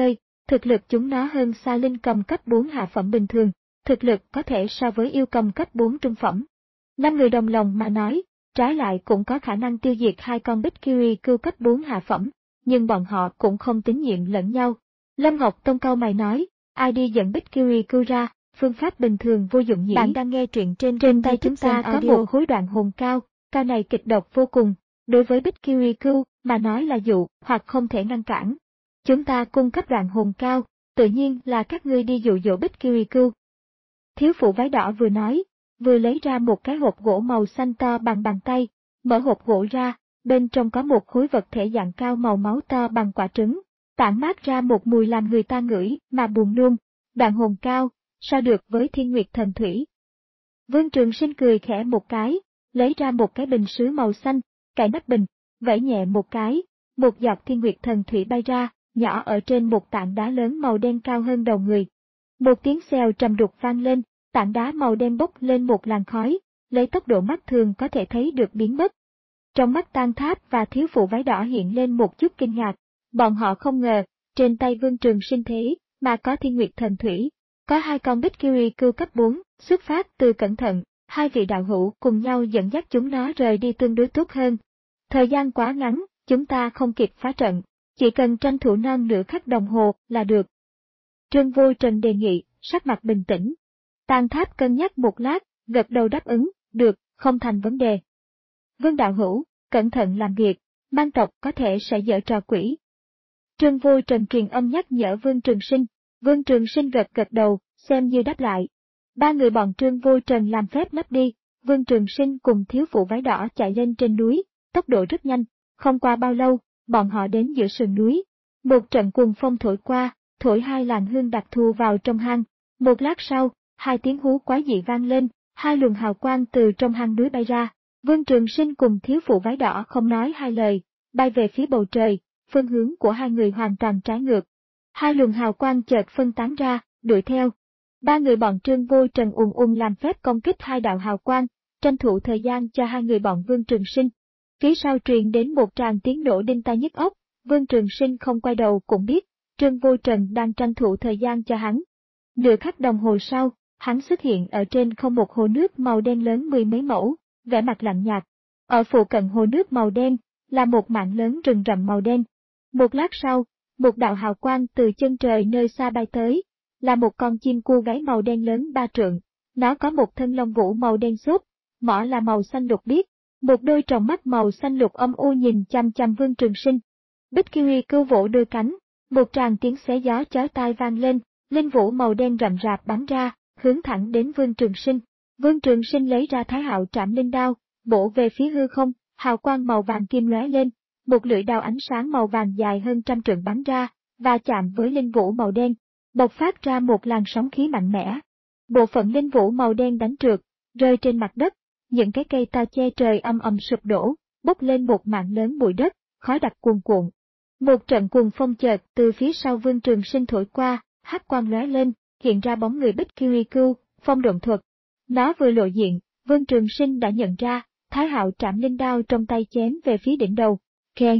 Speaker 1: thực lực chúng nó hơn xa linh cầm cấp bốn hạ phẩm bình thường, thực lực có thể so với yêu cầm cấp bốn trung phẩm. Năm người đồng lòng mà nói, trái lại cũng có khả năng tiêu diệt hai con Bích Kiryu cấp bốn hạ phẩm, nhưng bọn họ cũng không tín nhiệm lẫn nhau. Lâm Ngọc Tông cau mày nói, ai đi dẫn Bích Kiryu ra, phương pháp bình thường vô dụng nhỉ. Bạn đang nghe truyện trên trên tay chúng ta có một khối đoạn hồn cao, cao này kịch độc vô cùng, đối với Bích Kiryu mà nói là dụ hoặc không thể ngăn cản. Chúng ta cung cấp đoạn hồn cao, tự nhiên là các ngươi đi dụ dỗ Bích Kiryu. Thiếu phụ váy đỏ vừa nói, vừa lấy ra một cái hộp gỗ màu xanh to bằng bàn tay, mở hộp gỗ ra, bên trong có một khối vật thể dạng cao màu máu to bằng quả trứng, tản mát ra một mùi làm người ta ngửi mà buồn nôn. Đoạn hồn cao, so được với Thiên Nguyệt Thần Thủy. Vương Trường Sinh cười khẽ một cái, lấy ra một cái bình sứ màu xanh, cài nắp bình, vẫy nhẹ một cái, một giọt Thiên Nguyệt Thần Thủy bay ra, nhỏ ở trên một tảng đá lớn màu đen cao hơn đầu người. Một tiếng xèo trầm đục vang lên, tảng đá màu đen bốc lên một làn khói, lấy tốc độ mắt thường có thể thấy được biến mất. Trong mắt Tang Tháp và thiếu phụ váy đỏ hiện lên một chút kinh ngạc, bọn họ không ngờ, trên tay Vương Trường Sinh thế mà có Thiên Nguyệt Thần Thủy, có hai con Bích Kiryu cấp bốn, xuất phát từ cẩn thận, hai vị đạo hữu cùng nhau dẫn dắt chúng nó rời đi tương đối tốt hơn. Thời gian quá ngắn, chúng ta không kịp phá trận, chỉ cần tranh thủ non nửa khắc đồng hồ là được. Trương Vô Trần đề nghị, sắc mặt bình tĩnh. Tang Tháp cân nhắc một lát, gật đầu đáp ứng, được, không thành vấn đề. Vương đạo hữu, cẩn thận làm việc, mang tộc có thể sẽ dở trò quỷ. Trương Vô Trần truyền âm nhắc nhở Vương Trường Sinh, Vương Trường Sinh gật gật đầu, xem như đáp lại. Ba người bọn Trương Vô Trần làm phép nấp đi, Vương Trường Sinh cùng thiếu phụ váy đỏ chạy lên trên núi, tốc độ rất nhanh, không qua bao lâu, bọn họ đến giữa sườn núi. Một trận cuồng phong thổi qua, thổi hai làn hương đặc thù vào trong hang. Một lát sau, hai tiếng hú quái dị vang lên, hai luồng hào quang từ trong hang núi bay ra. Vương Trường Sinh cùng thiếu phụ váy đỏ không nói hai lời, bay về phía bầu trời, phương hướng của hai người hoàn toàn trái ngược. Hai luồng hào quang chợt phân tán ra, đuổi theo. Ba người bọn Trương Vô Trần ùn ùn làm phép công kích hai đạo hào quang, tranh thủ thời gian cho hai người bọn Vương Trường Sinh. Phía sau truyền đến một tràng tiếng nổ đinh tai nhức óc, Vương Trường Sinh không quay đầu cũng biết, Trương Vô Trần đang tranh thủ thời gian cho hắn. Nửa khắc đồng hồ sau, hắn xuất hiện ở trên không một hồ nước màu đen lớn mười mấy mẫu, vẻ mặt lạnh nhạt. Ở phụ cận hồ nước màu đen, là một mảng lớn rừng rậm màu đen. Một lát sau, một đạo hào quang từ chân trời nơi xa bay tới, là một con chim cu gáy màu đen lớn ba trượng. Nó có một thân lông vũ màu đen xốp, mỏ là màu xanh lục biếc, một đôi tròng mắt màu xanh lục âm u nhìn chăm chăm Vương Trường Sinh. Bích Kiryu vỗ đôi cánh, một tràng tiếng xé gió chói tai vang lên, linh vũ màu đen rậm rạp bắn ra, hướng thẳng đến Vương Trường Sinh. Vương Trường Sinh lấy ra Thái Hạo Trảm Linh Đao, bổ về phía hư không, hào quang màu vàng kim lóe lên, một lưỡi đao ánh sáng màu vàng dài hơn trăm trượng bắn ra, và chạm với linh vũ màu đen, bộc phát ra một làn sóng khí mạnh mẽ. Bộ phận linh vũ màu đen đánh trượt, rơi trên mặt đất, những cái cây to che trời âm ầm sụp đổ, bốc lên một mảng lớn bụi đất, khói đặc cuồn cuộn. Một trận cuồng phong chợt từ phía sau Vương Trường Sinh thổi qua, hắc quang lóe lên, hiện ra bóng người Bích Kiryu, phong độn thuật. Nó vừa lộ diện, Vương Trường Sinh đã nhận ra, Thái Hạo Trảm Linh Đao trong tay chém về phía đỉnh đầu. Keng!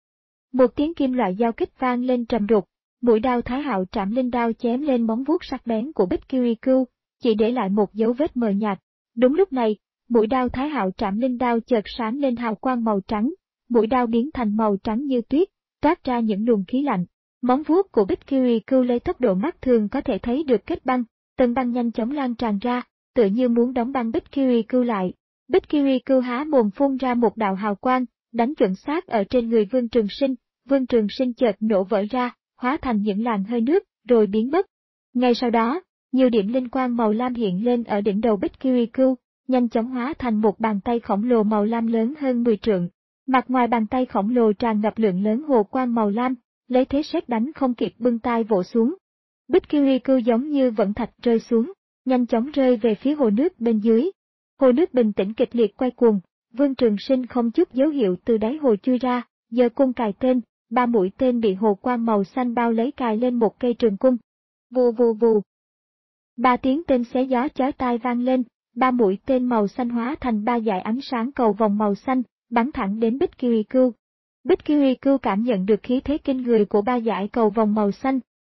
Speaker 1: Một tiếng kim loại giao kích vang lên trầm đục, mũi đao Thái Hạo Trảm Linh Đao chém lên móng vuốt sắc bén của Bích Kiryu, chỉ để lại một dấu vết mờ nhạt. Đúng lúc này, mũi đao Thái Hạo Trảm Linh Đao chợt sáng lên hào quang màu trắng, mũi đao biến thành màu trắng như tuyết, toát ra những luồng khí lạnh. Móng vuốt của Bích Kiryu lấy tốc độ mắt thường có thể thấy được kết băng, tầng băng nhanh chóng lan tràn ra, tựa như muốn đóng băng Bích Kiryu lại. Bích Kiryu há mồm phun ra một đạo hào quang, đánh chuẩn xác ở trên người Vương Trường Sinh. Vương Trường Sinh chợt nổ vỡ ra, hóa thành những làn hơi nước, rồi biến mất. Ngay sau đó, nhiều điểm linh quang màu lam hiện lên ở đỉnh đầu Bích Kiryu, nhanh chóng hóa thành một bàn tay khổng lồ màu lam lớn hơn mười trượng. Mặt ngoài bàn tay khổng lồ tràn ngập lượng lớn hồ quang màu lam, lấy thế sét đánh không kịp bưng tay vỗ xuống. Bích Kiryu giống như vẫn thạch rơi xuống, nhanh chóng rơi về phía hồ nước bên dưới. Hồ nước bình tĩnh kịch liệt quay cuồng, Vương Trường Sinh không chút dấu hiệu từ đáy hồ chui ra, giơ cung cài tên, ba mũi tên bị hồ quang màu xanh bao lấy cài lên một cây trường cung. Vù vù vù. Ba tiếng tên xé gió chói tai vang lên, ba mũi tên màu xanh hóa thành ba dải ánh sáng cầu vòng màu xanh, bắn thẳng đến Bích Kiryu. Bích Kiryu cảm nhận được khí thế kinh người của ba dải cầu vòng màu xanh,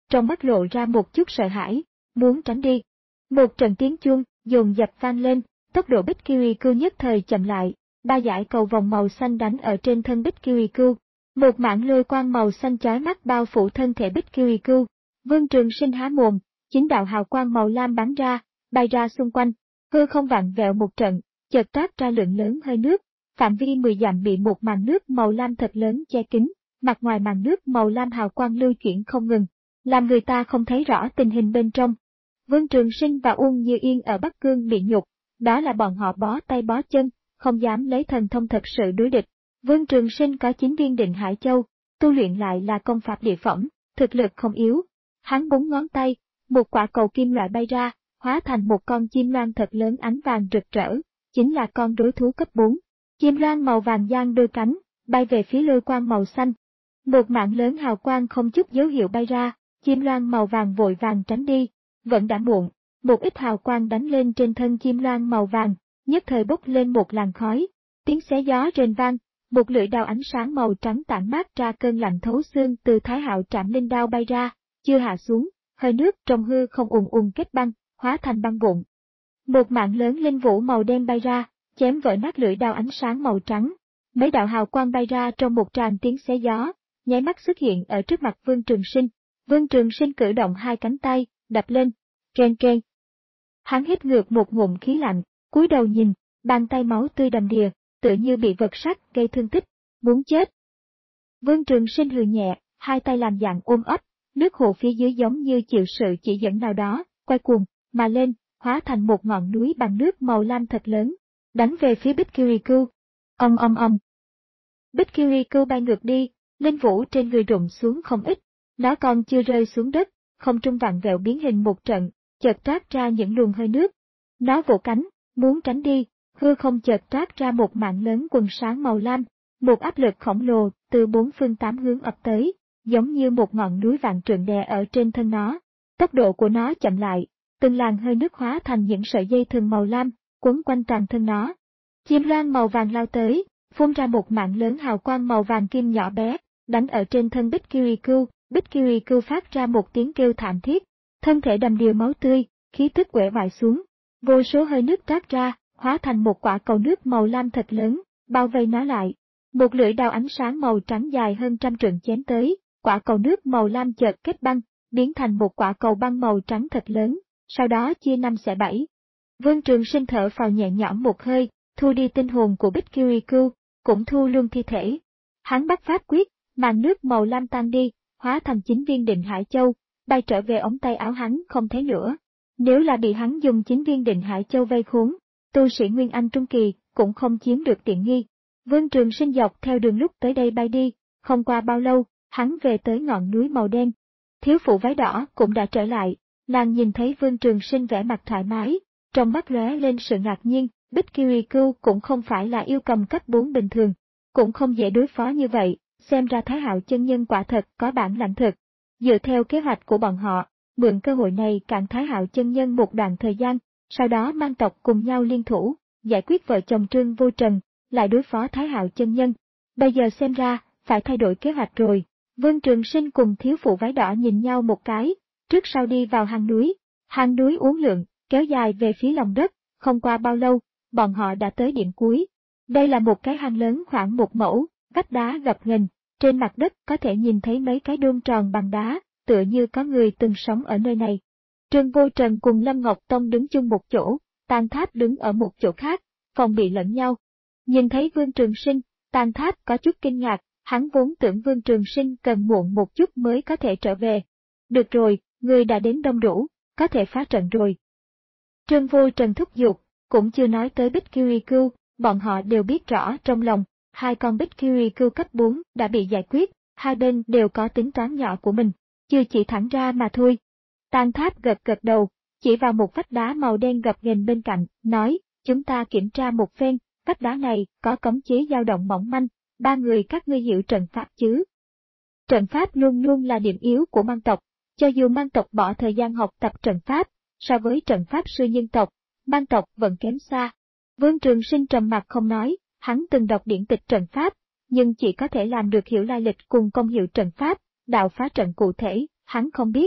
Speaker 1: trong mắt lộ ra một chút sợ hãi, muốn tránh đi. Một trận tiếng chuông dồn dập vang lên, tốc độ Bích Kiriko nhất thời chậm lại, ba dải cầu vòng màu xanh đánh ở trên thân Bích Kiriko. Một mảng lôi quang màu xanh chói mắt bao phủ thân thể Bích Kiriko. Vương Trường Sinh há mồm, chín đạo hào quang màu lam bắn ra, bay ra xung quanh, hư không vặn vẹo một trận, chợt toát ra lượng lớn hơi nước, phạm vi mười dặm bị một màn nước màu lam thật lớn che kín, mặt ngoài màn nước màu lam hào quang lưu chuyển không ngừng, làm người ta không thấy rõ tình hình bên trong. Vương Trường Sinh và Uông Như Yên ở Bắc Cương bị nhục, đó là bọn họ bó tay bó chân, không dám lấy thần thông thật sự đối địch. Vương Trường Sinh có chín viên Định Hải Châu, tu luyện lại là công pháp địa phẩm, thực lực không yếu. Hắn búng ngón tay, một quả cầu kim loại bay ra, hóa thành một con chim loan thật lớn ánh vàng rực rỡ, chính là con đối thú cấp bốn. Chim loan màu vàng giang đôi cánh, bay về phía lôi quang màu xanh. Một mảng lớn hào quang không chút dấu hiệu bay ra, chim loan màu vàng vội vàng tránh đi, vẫn đã muộn, một ít hào quang đánh lên trên thân chim loan màu vàng, nhất thời bốc lên một làn khói, tiếng xé gió rền vang, một lưỡi đao ánh sáng màu trắng tản mát ra cơn lạnh thấu xương từ Thái Hạo Trảm Linh đao bay ra, chưa hạ xuống, hơi nước trong hư không ùn ùn kết băng, hóa thành băng vụn. Một mạng lớn linh vũ màu đen bay ra, chém vỡ nát lưỡi đao ánh sáng màu trắng. Mấy đạo hào quang bay ra trong một tràng tiếng xé gió, nháy mắt xuất hiện ở trước mặt Vương Trường Sinh. Vương Trường Sinh cử động hai cánh tay, đập lên, keng keng. Hắn hít ngược một ngụm khí lạnh, cúi đầu nhìn, bàn tay máu tươi đầm đìa, tựa như bị vật sắt gây thương tích, muốn chết. Vương Trường Sinh hừ nhẹ, hai tay làm dạng ôm ấp, nước hồ phía dưới giống như chịu sự chỉ dẫn nào đó, quay cuồng mà lên, hóa thành một ngọn núi bằng nước màu lam thật lớn, đánh về phía Bích Kiriko. Ong ong ong. Bích Kiriko bay ngược đi, linh vũ trên người rụng xuống không ít, nó còn chưa rơi xuống đất, không trung vặn vẹo biến hình một trận, chợt toát ra những luồng hơi nước. Nó vỗ cánh, muốn tránh đi, hư không chợt toát ra một mạng lớn quần sáng màu lam, một áp lực khổng lồ từ bốn phương tám hướng ập tới, giống như một ngọn núi vạn trượng đè ở trên thân nó. Tốc độ của nó chậm lại, từng làn hơi nước hóa thành những sợi dây thừng màu lam, quấn quanh toàn thân nó. Chim loan màu vàng lao tới, phun ra một mạng lớn hào quang màu vàng kim nhỏ bé, đánh ở trên thân Bích Kiriko. Bích Kiriko phát ra một tiếng kêu thảm thiết, thân thể đầm đìa máu tươi, khí tức uể oải xuống, vô số hơi nước toát ra, hóa thành một quả cầu nước màu lam thật lớn, bao vây nó lại. Một lưỡi đao ánh sáng màu trắng dài hơn trăm trượng chém tới, quả cầu nước màu lam chợt kết băng, biến thành một quả cầu băng màu trắng thật lớn, sau đó chia năm xẻ bảy. Vương Trường Sinh thở phào nhẹ nhõm một hơi, thu đi tinh hồn của Bích Kiriko, cũng thu luôn thi thể. Hắn bắt pháp quyết, màn nước màu lam tan đi, hóa thành chín viên Định Hải Châu, bay trở về ống tay áo hắn không thấy nữa. Nếu là bị hắn dùng chín viên Định Hải Châu vây khốn, tu sĩ Nguyên Anh Trung Kỳ cũng không chiếm được tiện nghi. Vương Trường Sinh dọc theo đường lúc tới đây bay đi, không qua bao lâu, hắn về tới ngọn núi màu đen. Thiếu phụ váy đỏ cũng đã trở lại, nàng nhìn thấy Vương Trường Sinh vẻ mặt thoải mái, trong mắt lóe lên sự ngạc nhiên. Bích Kiriko cũng không phải là yêu cầm cấp bốn bình thường, cũng không dễ đối phó như vậy, xem ra Thái Hạo chân nhân quả thật có bản lãnh thực. Dựa theo kế hoạch của bọn họ, mượn cơ hội này cản Thái Hạo chân nhân một đoạn thời gian, sau đó mang tộc cùng nhau liên thủ, giải quyết vợ chồng Trương Vô Trần, lại đối phó Thái Hạo chân nhân. Bây giờ xem ra, phải thay đổi kế hoạch rồi. Vương Trường Sinh cùng thiếu phụ váy đỏ nhìn nhau một cái, trước sau đi vào hang núi. Hang núi uốn lượn, kéo dài về phía lòng đất, không qua bao lâu, bọn họ đã tới điểm cuối. Đây là một cái hang lớn khoảng một mẫu, vách đá gập ghềnh, trên mặt đất có thể nhìn thấy mấy cái đôn tròn bằng đá, tựa như có người từng sống ở nơi này. Trương Vô Trần cùng Lâm Ngọc Tông đứng chung một chỗ, Tàn Tháp đứng ở một chỗ khác, phòng bị lẫn nhau. Nhìn thấy Vương Trường Sinh, Tàn Tháp có chút kinh ngạc, hắn vốn tưởng Vương Trường Sinh cần muộn một chút mới có thể trở về. Được rồi, người đã đến đông đủ, có thể phá trận rồi. Trương Vô Trần thúc giục, cũng chưa nói tới Bích Kiriko, bọn họ đều biết rõ trong lòng, hai con Bích Kiriko cấp bốn đã bị giải quyết, hai bên đều có tính toán nhỏ của mình, chưa chỉ thẳng ra mà thôi. Tàn Tháp gật gật đầu, chỉ vào một vách đá màu đen gập ghềnh bên cạnh, nói, chúng ta kiểm tra một phen, vách đá này có cấm chế dao động mỏng manh, ba người các ngươi hiểu trận pháp chứ? Trận pháp luôn luôn là điểm yếu của mang tộc, cho dù mang tộc bỏ thời gian học tập trận pháp, so với trận pháp sư nhân tộc, mang tộc vẫn kém xa. Vương Trường Sinh trầm mặc không nói, hắn từng đọc điển tịch trận pháp, nhưng chỉ có thể làm được hiểu lai lịch cùng công hiệu trận pháp, đạo phá trận cụ thể, hắn không biết.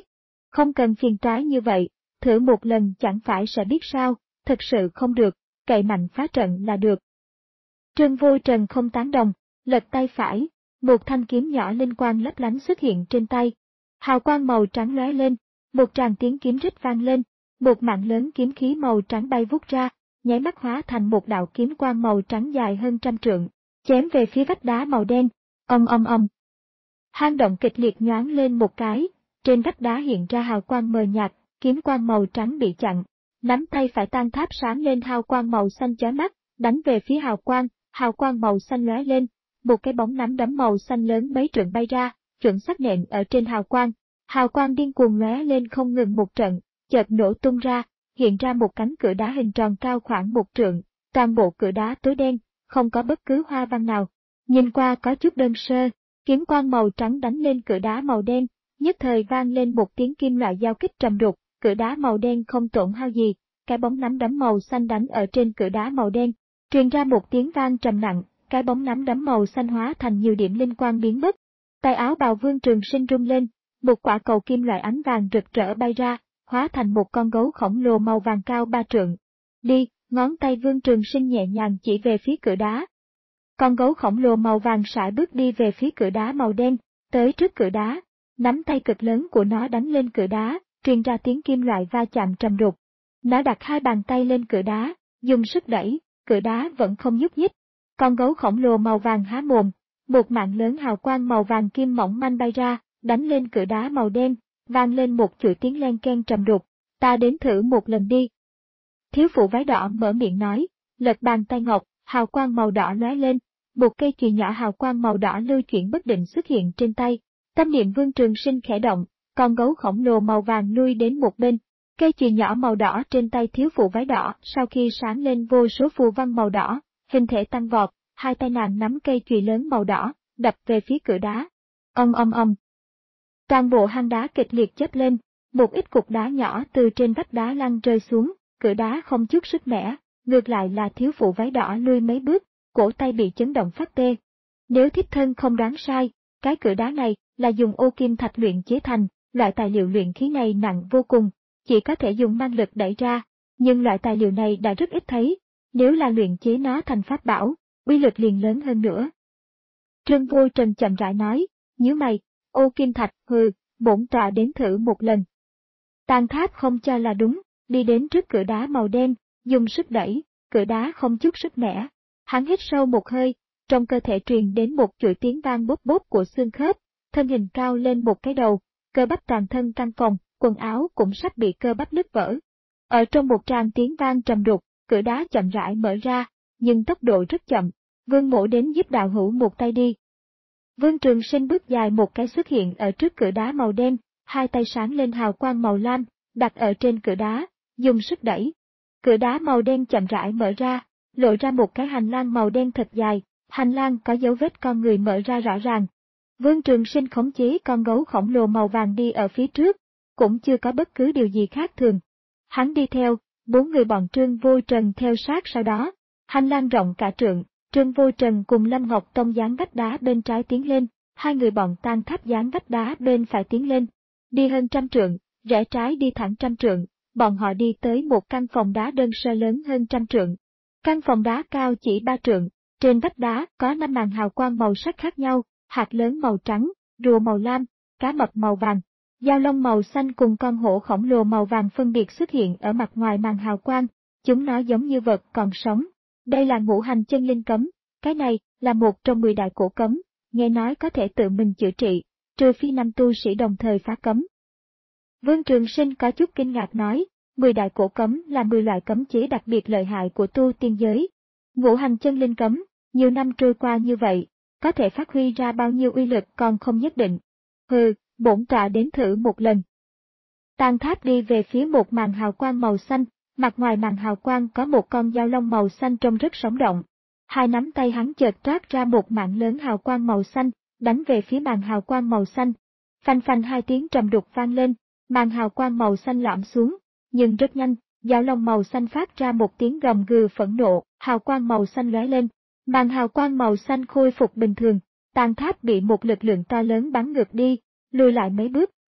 Speaker 1: Không cần phiền toái như vậy, thử một lần chẳng phải sẽ biết sao, thật sự không được, cậy mạnh phá trận là được. Trương Vô Trần không tán đồng, lật tay phải, một thanh kiếm nhỏ linh quang lấp lánh xuất hiện trên tay. Hào quang màu trắng lóe lên, một tràng tiếng kiếm rít vang lên, một mạng lớn kiếm khí màu trắng bay vút ra, nháy mắt hóa thành một đạo kiếm quang màu trắng dài hơn trăm trượng, chém về phía vách đá màu đen. Ong ong ong. Hang động kịch liệt nhoáng lên một cái, trên vách đá hiện ra hào quang mờ nhạt, kiếm quang màu trắng bị chặn. Nắm tay phải Tang Tháp sáng lên hào quang màu xanh chói mắt, đánh về phía hào quang, hào quang màu xanh lóe lên, một cái bóng nắm đấm màu xanh lớn mấy trượng bay ra, chuẩn xác nện ở trên hào quang. Hào quang điên cuồng lóe lên không ngừng một trận, chợt nổ tung ra, hiện ra một cánh cửa đá hình tròn cao khoảng một trượng, toàn bộ cửa đá tối đen, không có bất cứ hoa văn nào. Nhìn qua có chút đơn sơ, kiếm quang màu trắng đánh lên cửa đá màu đen, nhất thời vang lên một tiếng kim loại giao kích trầm đục, cửa đá màu đen không tổn hao gì, cái bóng nắm đấm màu xanh đánh ở trên cửa đá màu đen, truyền ra một tiếng vang trầm nặng, cái bóng nắm đấm màu xanh hóa thành nhiều điểm linh quang biến mất. Tay áo bào Vương Trường Sinh rung lên, một quả cầu kim loại ánh vàng rực rỡ bay ra, hóa thành một con gấu khổng lồ màu vàng cao ba trượng. Đi, ngón tay Vương Trường Sinh nhẹ nhàng chỉ về phía cửa đá. Con gấu khổng lồ màu vàng sải bước đi về phía cửa đá màu đen, tới trước cửa đá, nắm tay cực lớn của nó đánh lên cửa đá, truyền ra tiếng kim loại va chạm trầm đục. Nó đặt hai bàn tay lên cửa đá, dùng sức đẩy, cửa đá vẫn không nhúc nhích. Con gấu khổng lồ màu vàng há mồm, một mạng lớn hào quang màu vàng kim mỏng manh bay ra, đánh lên cửa đá màu đen, vang lên một chuỗi tiếng len ken trầm đục. Ta đến thử một lần đi. Thiếu phụ váy đỏ mở miệng nói, lật bàn tay ngọc, hào quang màu đỏ lóe lên, một cây chùy nhỏ hào quang màu đỏ lưu chuyển bất định xuất hiện trên tay. Tâm niệm Vương Trường Sinh khẽ động, con gấu khổng lồ màu vàng lui đến một bên. Cây chùy nhỏ màu đỏ trên tay thiếu phụ váy đỏ sau khi sáng lên vô số phù văn màu đỏ, hình thể tăng vọt, hai tay nàng nắm cây chùy lớn màu đỏ, đập về phía cửa đá. Ong ong ong. Toàn bộ hang đá kịch liệt chớp lên, một ít cục đá nhỏ từ trên vách đá lăn rơi xuống, cửa đá không chút sức mẻ, ngược lại là thiếu phụ váy đỏ lui mấy bước, cổ tay bị chấn động phát tê. Nếu thiếp thân không đoán sai, cái cửa đá này là dùng ô kim thạch luyện chế thành, loại tài liệu luyện khí này nặng vô cùng, chỉ có thể dùng mang lực đẩy ra, nhưng loại tài liệu này đã rất ít thấy, nếu là luyện chế nó thành pháp bảo, uy lực liền lớn hơn nữa. Trương Vô Trần chậm rãi nói, nhíu mày, ô kim thạch, hừ, bổn tọa đến thử một lần. Tang Tháp không cho là đúng, đi đến trước cửa đá màu đen, dùng sức đẩy, cửa đá không chút sức mẻ. Hắn hít sâu một hơi, trong cơ thể truyền đến một chuỗi tiếng vang bốp bốp của xương khớp, thân hình cao lên một cái đầu, cơ bắp toàn thân căng phồng, quần áo cũng sắp bị cơ bắp nứt vỡ. Ở trong một tràng tiếng vang trầm đục, cửa đá chậm rãi mở ra, nhưng tốc độ rất chậm. Vương Mỗ đến giúp đạo hữu một tay đi. Vương Trường Sinh bước dài một cái xuất hiện ở trước cửa đá màu đen, hai tay sáng lên hào quang màu lam, đặt ở trên cửa đá, dùng sức đẩy. Cửa đá màu đen chậm rãi mở ra, lộ ra một cái hành lang màu đen thật dài, hành lang có dấu vết con người mở ra rõ ràng. Vương Trường Sinh khống chế con gấu khổng lồ màu vàng đi ở phía trước, cũng chưa có bất cứ điều gì khác thường. Hắn đi theo, bốn người bọn Trương Vô Trần theo sát sau đó, hành lang rộng cả trượng, Trương Vô Trần cùng Lâm Ngọc Tông dán vách đá bên trái tiến lên, hai người bọn Tang Tháp dán vách đá bên phải tiến lên. Đi hơn trăm trượng, rẽ trái đi thẳng trăm trượng, bọn họ đi tới một căn phòng đá đơn sơ lớn hơn trăm trượng. Căn phòng đá cao chỉ ba trượng, trên vách đá có năm màn hào quang màu sắc khác nhau, hạt lớn màu trắng, rùa màu lam, cá mập màu vàng, dao long màu xanh cùng con hổ khổng lồ màu vàng phân biệt xuất hiện ở mặt ngoài màn hào quang, chúng nó giống như vật còn sống. Đây là ngũ hành chân linh cấm, cái này là một trong mười đại cổ cấm, nghe nói có thể tự mình chữa trị, trừ phi năm tu sĩ đồng thời phá cấm. Vương Trường Sinh có chút kinh ngạc nói, mười đại cổ cấm là mười loại cấm chế đặc biệt lợi hại của tu tiên giới. Ngũ hành chân linh cấm, nhiều năm trôi qua như vậy, có thể phát huy ra bao nhiêu uy lực còn không nhất định. Hừ, bổn tọa đến thử một lần. Tang Tháp đi về phía một màn hào quang màu xanh, mặt ngoài màn hào quang có một con dao long màu xanh trông rất sống động. Hai nắm tay hắn chợt toát ra một mạng lớn hào quang màu xanh, đánh về phía màn hào quang màu xanh. Phanh phanh hai tiếng trầm đục vang lên, màn hào quang màu xanh lõm xuống, nhưng rất nhanh, dao long màu xanh phát ra một tiếng gầm gừ phẫn nộ, hào quang màu xanh lóe lên, màn hào quang màu xanh khôi phục bình thường. Tang Tháp bị một lực lượng to lớn bắn ngược đi, lùi lại mấy bước,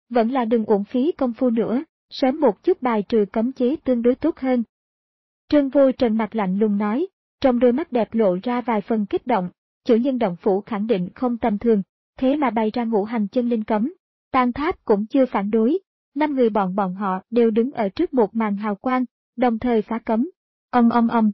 Speaker 1: vẫn là đừng uổng phí công phu nữa, sớm một chút bài trừ cấm chế tương đối tốt hơn. Trương Vô Trần mặt lạnh lùng nói, trong đôi mắt đẹp lộ ra vài phần kích động, chủ nhân động phủ khẳng định không tầm thường, thế mà bày ra ngũ hành chân linh cấm. Tang Tháp cũng chưa phản đối, năm người bọn bọn họ đều đứng ở trước một màn hào quang, đồng thời phá cấm. Ầm ầm ầm.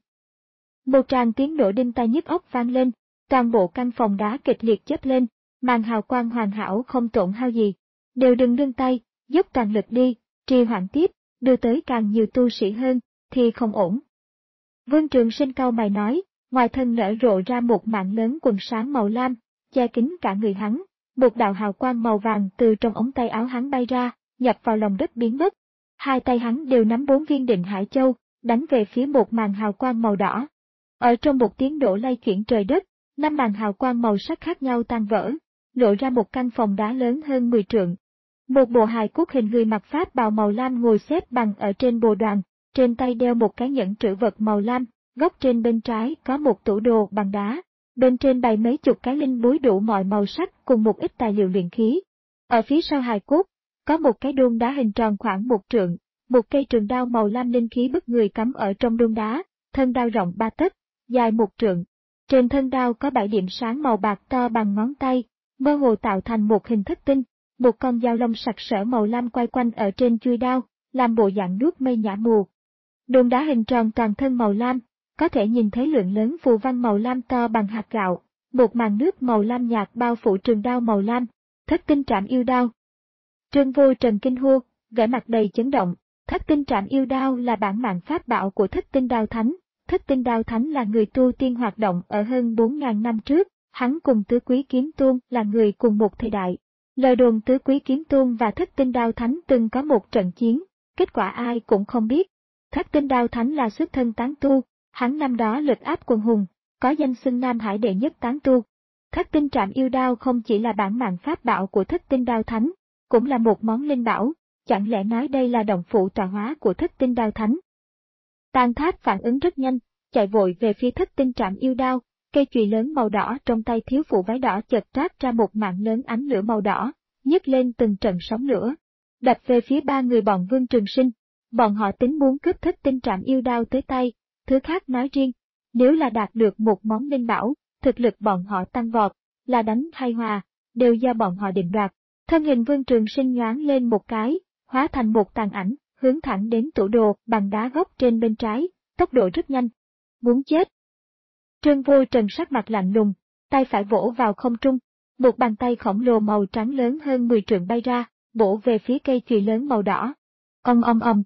Speaker 1: Một tràng tiếng nổ đinh tai nhức óc vang lên, toàn bộ căn phòng đá kịch liệt chớp lên, màn hào quang hoàn hảo không tổn hao gì. Đều đừng nương tay, dốc toàn lực đi, trì hoãn tiếp, đưa tới càng nhiều tu sĩ hơn, thì không ổn. Vương Trường Sinh cau mày nói, ngoài thân nở rộ ra một mảng lớn quần sáng màu lam, che kín cả người hắn, một đạo hào quang màu vàng từ trong ống tay áo hắn bay ra, nhập vào lòng đất biến mất. Hai tay hắn đều nắm bốn viên Định Hải Châu, đánh về phía một màn hào quang màu đỏ. Ở trong một tiếng nổ lay chuyển trời đất, năm màn hào quang màu sắc khác nhau tan vỡ, lộ ra một căn phòng đá lớn hơn mười trượng. Một bộ hài cốt hình người mặc pháp bào màu lam ngồi xếp bằng ở trên bồ đoàn, trên tay đeo một cái nhẫn trữ vật màu lam, góc trên bên trái có một tủ đồ bằng đá, bên trên bày mấy chục cái linh búi đủ mọi màu sắc cùng một ít tài liệu luyện khí. Ở phía sau hài cốt, có một cái đôn đá hình tròn khoảng một trượng, một cây trường đao màu lam linh khí bức người cắm ở trong đôn đá, thân đao rộng ba tấc, dài một trượng. Trên thân đao có bảy điểm sáng màu bạc to bằng ngón tay, mơ hồ tạo thành một hình thất tinh, một con dao lông sặc sỡ màu lam quay quanh ở trên chuôi đao, làm bộ dạng nuốt mây nhã mù. Đôn đá hình tròn toàn thân màu lam, có thể nhìn thấy lượng lớn phù văn màu lam to bằng hạt gạo, một màn nước màu lam nhạt bao phủ trường đao màu lam, thất tinh trảm yêu đao. Trương Vô Trần kinh hô, vẻ mặt đầy chấn động, thất tinh trảm yêu đao là bản mạng pháp bảo của thất tinh đao thánh. Thất tinh đao thánh là người tu tiên hoạt động ở hơn bốn nghìn năm trước, hắn cùng tứ quý kiếm tôn là người cùng một thời đại. Lời đồn tứ quý kiếm tôn và thất tinh đao thánh từng có một trận chiến, kết quả ai cũng không biết. Thất tinh đao thánh là xuất thân tán tu, hắn năm đó lực áp quần hùng, có danh xưng Nam Hải đệ nhất tán tu. Thất tinh trảm yêu đao không chỉ là bản mạng pháp bảo của thất tinh đao thánh, cũng là một món linh bảo, chẳng lẽ nói đây là động phủ tọa hóa của thất tinh đao thánh. Tang Tháp phản ứng rất nhanh, chạy vội về phía thất tinh trảm yêu đao, cây chùy lớn màu đỏ trong tay thiếu phụ váy đỏ chợt trát ra một mạng lớn ánh lửa màu đỏ, nhấc lên từng trận sóng lửa, đập về phía ba người bọn Vương Trường Sinh. Bọn họ tính muốn cướp thất tinh trảm yêu đao tới tay, thứ khác nói riêng, nếu là đạt được một món linh bảo, thực lực bọn họ tăng vọt, là đánh hay hòa, đều do bọn họ định đoạt. Thân hình Vương Trường Sinh nhoáng lên một cái, hóa thành một tàn ảnh, hướng thẳng đến tủ đồ bằng đá góc trên bên trái, tốc độ rất nhanh. Muốn chết. Trương Vô Trần sắc mặt lạnh lùng, tay phải vỗ vào không trung, một bàn tay khổng lồ màu trắng lớn hơn mười trượng bay ra, bổ về phía cây chùy lớn màu đỏ. Ầm ầm ầm.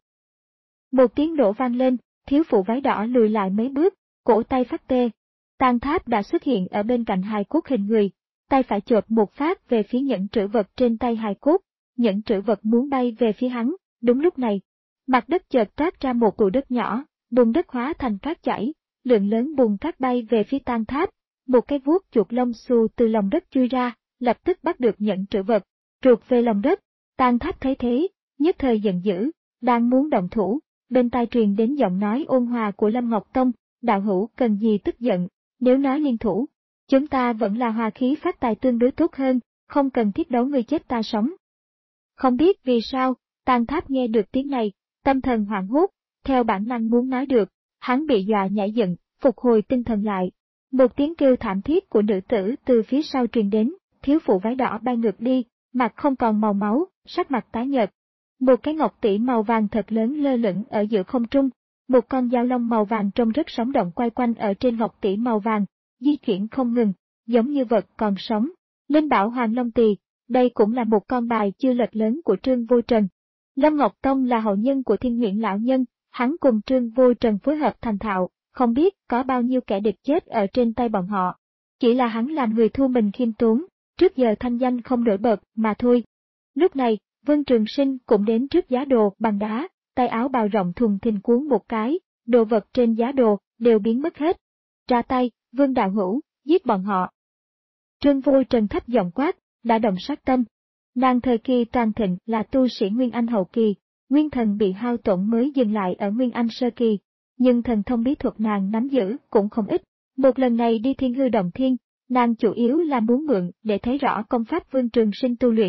Speaker 1: Một tiếng nổ vang lên, thiếu phụ váy đỏ lùi lại mấy bước, cổ tay phát tê. Tang Tháp đã xuất hiện ở bên cạnh hài cốt hình người, tay phải chộp một phát về phía nhẫn trữ vật trên tay hài cốt, nhẫn trữ vật muốn bay về phía hắn. Đúng lúc này, mặt đất chợt toát ra một tụ đất nhỏ, bùn đất hóa thành cát chảy, lượng lớn bùn cát bay về phía Tang Tháp. Một cái vuốt chuột lông xù từ lòng đất chui ra, lập tức bắt được nhẫn trữ vật, trượt về lòng đất. Tang Tháp thấy thế, nhất thời giận dữ, đang muốn động thủ, bên tai truyền đến giọng nói ôn hòa của Lâm Ngọc Tông, đạo hữu cần gì tức giận, nếu nói liên thủ, chúng ta vẫn là hòa khí phát tài tương đối tốt hơn, không cần thiết đấu người chết ta sống. Không biết vì sao, Tang Tháp nghe được tiếng này, tâm thần hoảng hốt, theo bản năng muốn nói được, hắn bị dọa nhảy dựng, phục hồi tinh thần lại. Một tiếng kêu thảm thiết của nữ tử từ phía sau truyền đến, thiếu phụ váy đỏ bay ngược đi, mặt không còn màu máu, sắc mặt tái nhợt. Một cái ngọc tỷ màu vàng thật lớn lơ lửng ở giữa không trung, một con dao long màu vàng trông rất sống động quay quanh ở trên ngọc tỷ màu vàng, di chuyển không ngừng, giống như vật còn sống. Linh bảo Hoàng Long Tỳ, đây cũng là một con bài chưa lật lớn của Trương Vô Trần. Lâm Ngọc Tông là hậu nhân của Thiên Nguyễn lão nhân, hắn cùng Trương Vô Trần phối hợp thành thạo, không biết có bao nhiêu kẻ địch chết ở trên tay bọn họ. Chỉ là hắn làm người thu mình khiêm tốn, trước giờ thanh danh không nổi bật mà thôi. Lúc này, Vương Trường Sinh cũng đến trước giá đồ bằng đá, tay áo bào rộng thùng thình cuốn một cái, đồ vật trên giá đồ đều biến mất hết. Ra tay, Vương đạo hữu, giết bọn họ. Trương Vô Trần thấp giọng quát, đã động sát tâm. Nàng thời kỳ toàn thịnh là tu sĩ Nguyên Anh hậu kỳ, nguyên thần bị hao tổn mới dừng lại ở Nguyên Anh sơ kỳ, nhưng thần thông bí thuật nàng nắm giữ cũng không ít. Một lần này đi Thiên Hư Động Thiên, nàng chủ yếu là muốn mượn để thấy rõ công pháp Vương Trường Sinh tu luyện,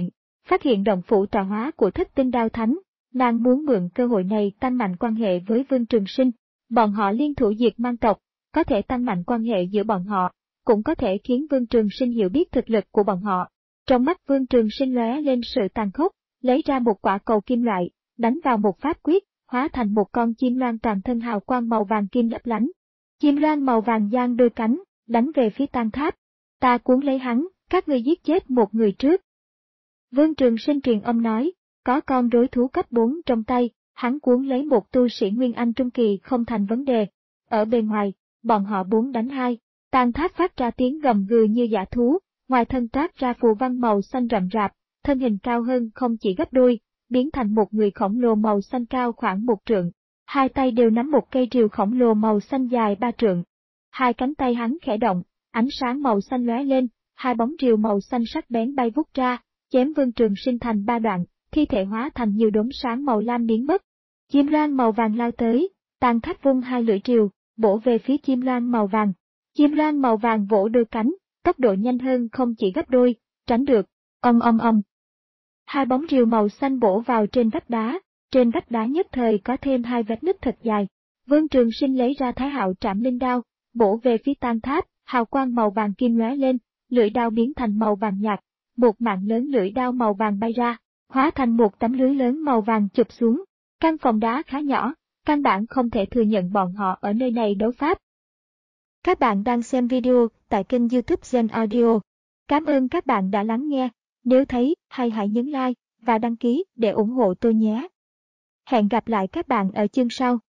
Speaker 1: Phát hiện động phủ trà hóa của Thất Tinh Đao Thánh, nàng muốn mượn cơ hội này tăng mạnh quan hệ với Vương Trường Sinh. Bọn họ liên thủ diệt mang tộc, có thể tăng mạnh quan hệ giữa bọn họ, cũng có thể khiến Vương Trường Sinh hiểu biết thực lực của bọn họ. Trong mắt Vương Trường Sinh lóe lên sự tàn khốc, lấy ra một quả cầu kim loại, đánh vào một pháp quyết, hóa thành một con chim loan toàn thân hào quang màu vàng kim lấp lánh. Chim loan màu vàng giang đôi cánh, đánh về phía Tang Tháp. Ta cuốn lấy hắn, các ngươi giết chết một người trước. Vương Trường Sinh truyền âm nói, có con rối thú cấp bốn trong tay, hắn cuốn lấy một tu sĩ Nguyên Anh Trung Kỳ không thành vấn đề. Ở bên ngoài, bọn họ bốn đánh hai, Tang Tháp phát ra tiếng gầm gừ như dã thú, ngoài thân toát ra phù văn màu xanh rậm rạp, thân hình cao hơn không chỉ gấp đôi, biến thành một người khổng lồ màu xanh cao khoảng một trượng. Hai tay đều nắm một cây rìu khổng lồ màu xanh dài ba trượng. Hai cánh tay hắn khẽ động, ánh sáng màu xanh lóe lên, hai bóng rìu màu xanh sắc bén bay vút ra, chém Vương Trường Sinh thành ba đoạn, thi thể hóa thành nhiều đốm sáng màu lam biến mất. Chim loan màu vàng lao tới, Tang Tháp vung hai lưỡi rìu, bổ về phía chim loan màu vàng. Chim loan màu vàng vỗ đôi cánh, tốc độ nhanh hơn không chỉ gấp đôi, tránh được, ong ong ong. Hai bóng rìu màu xanh bổ vào trên vách đá, trên vách đá nhất thời có thêm hai vết nứt thật dài. Vương Trường Sinh lấy ra Thái Hạo Trảm Linh Đao, bổ về phía Tang Tháp, hào quang màu vàng kim lóe lên, lưỡi đao biến thành màu vàng nhạt, một mạng lớn lưỡi đao màu vàng bay ra, hóa thành một tấm lưới lớn màu vàng chụp xuống. Căn phòng đá khá nhỏ, căn bản không thể thừa nhận bọn họ ở nơi này đấu pháp. Các bạn đang xem video tại kênh YouTube Gen Audio. Cảm ơn các bạn đã lắng nghe. Nếu thấy hay hãy nhấn like và đăng ký để ủng hộ tôi nhé. Hẹn gặp lại các bạn ở chương sau.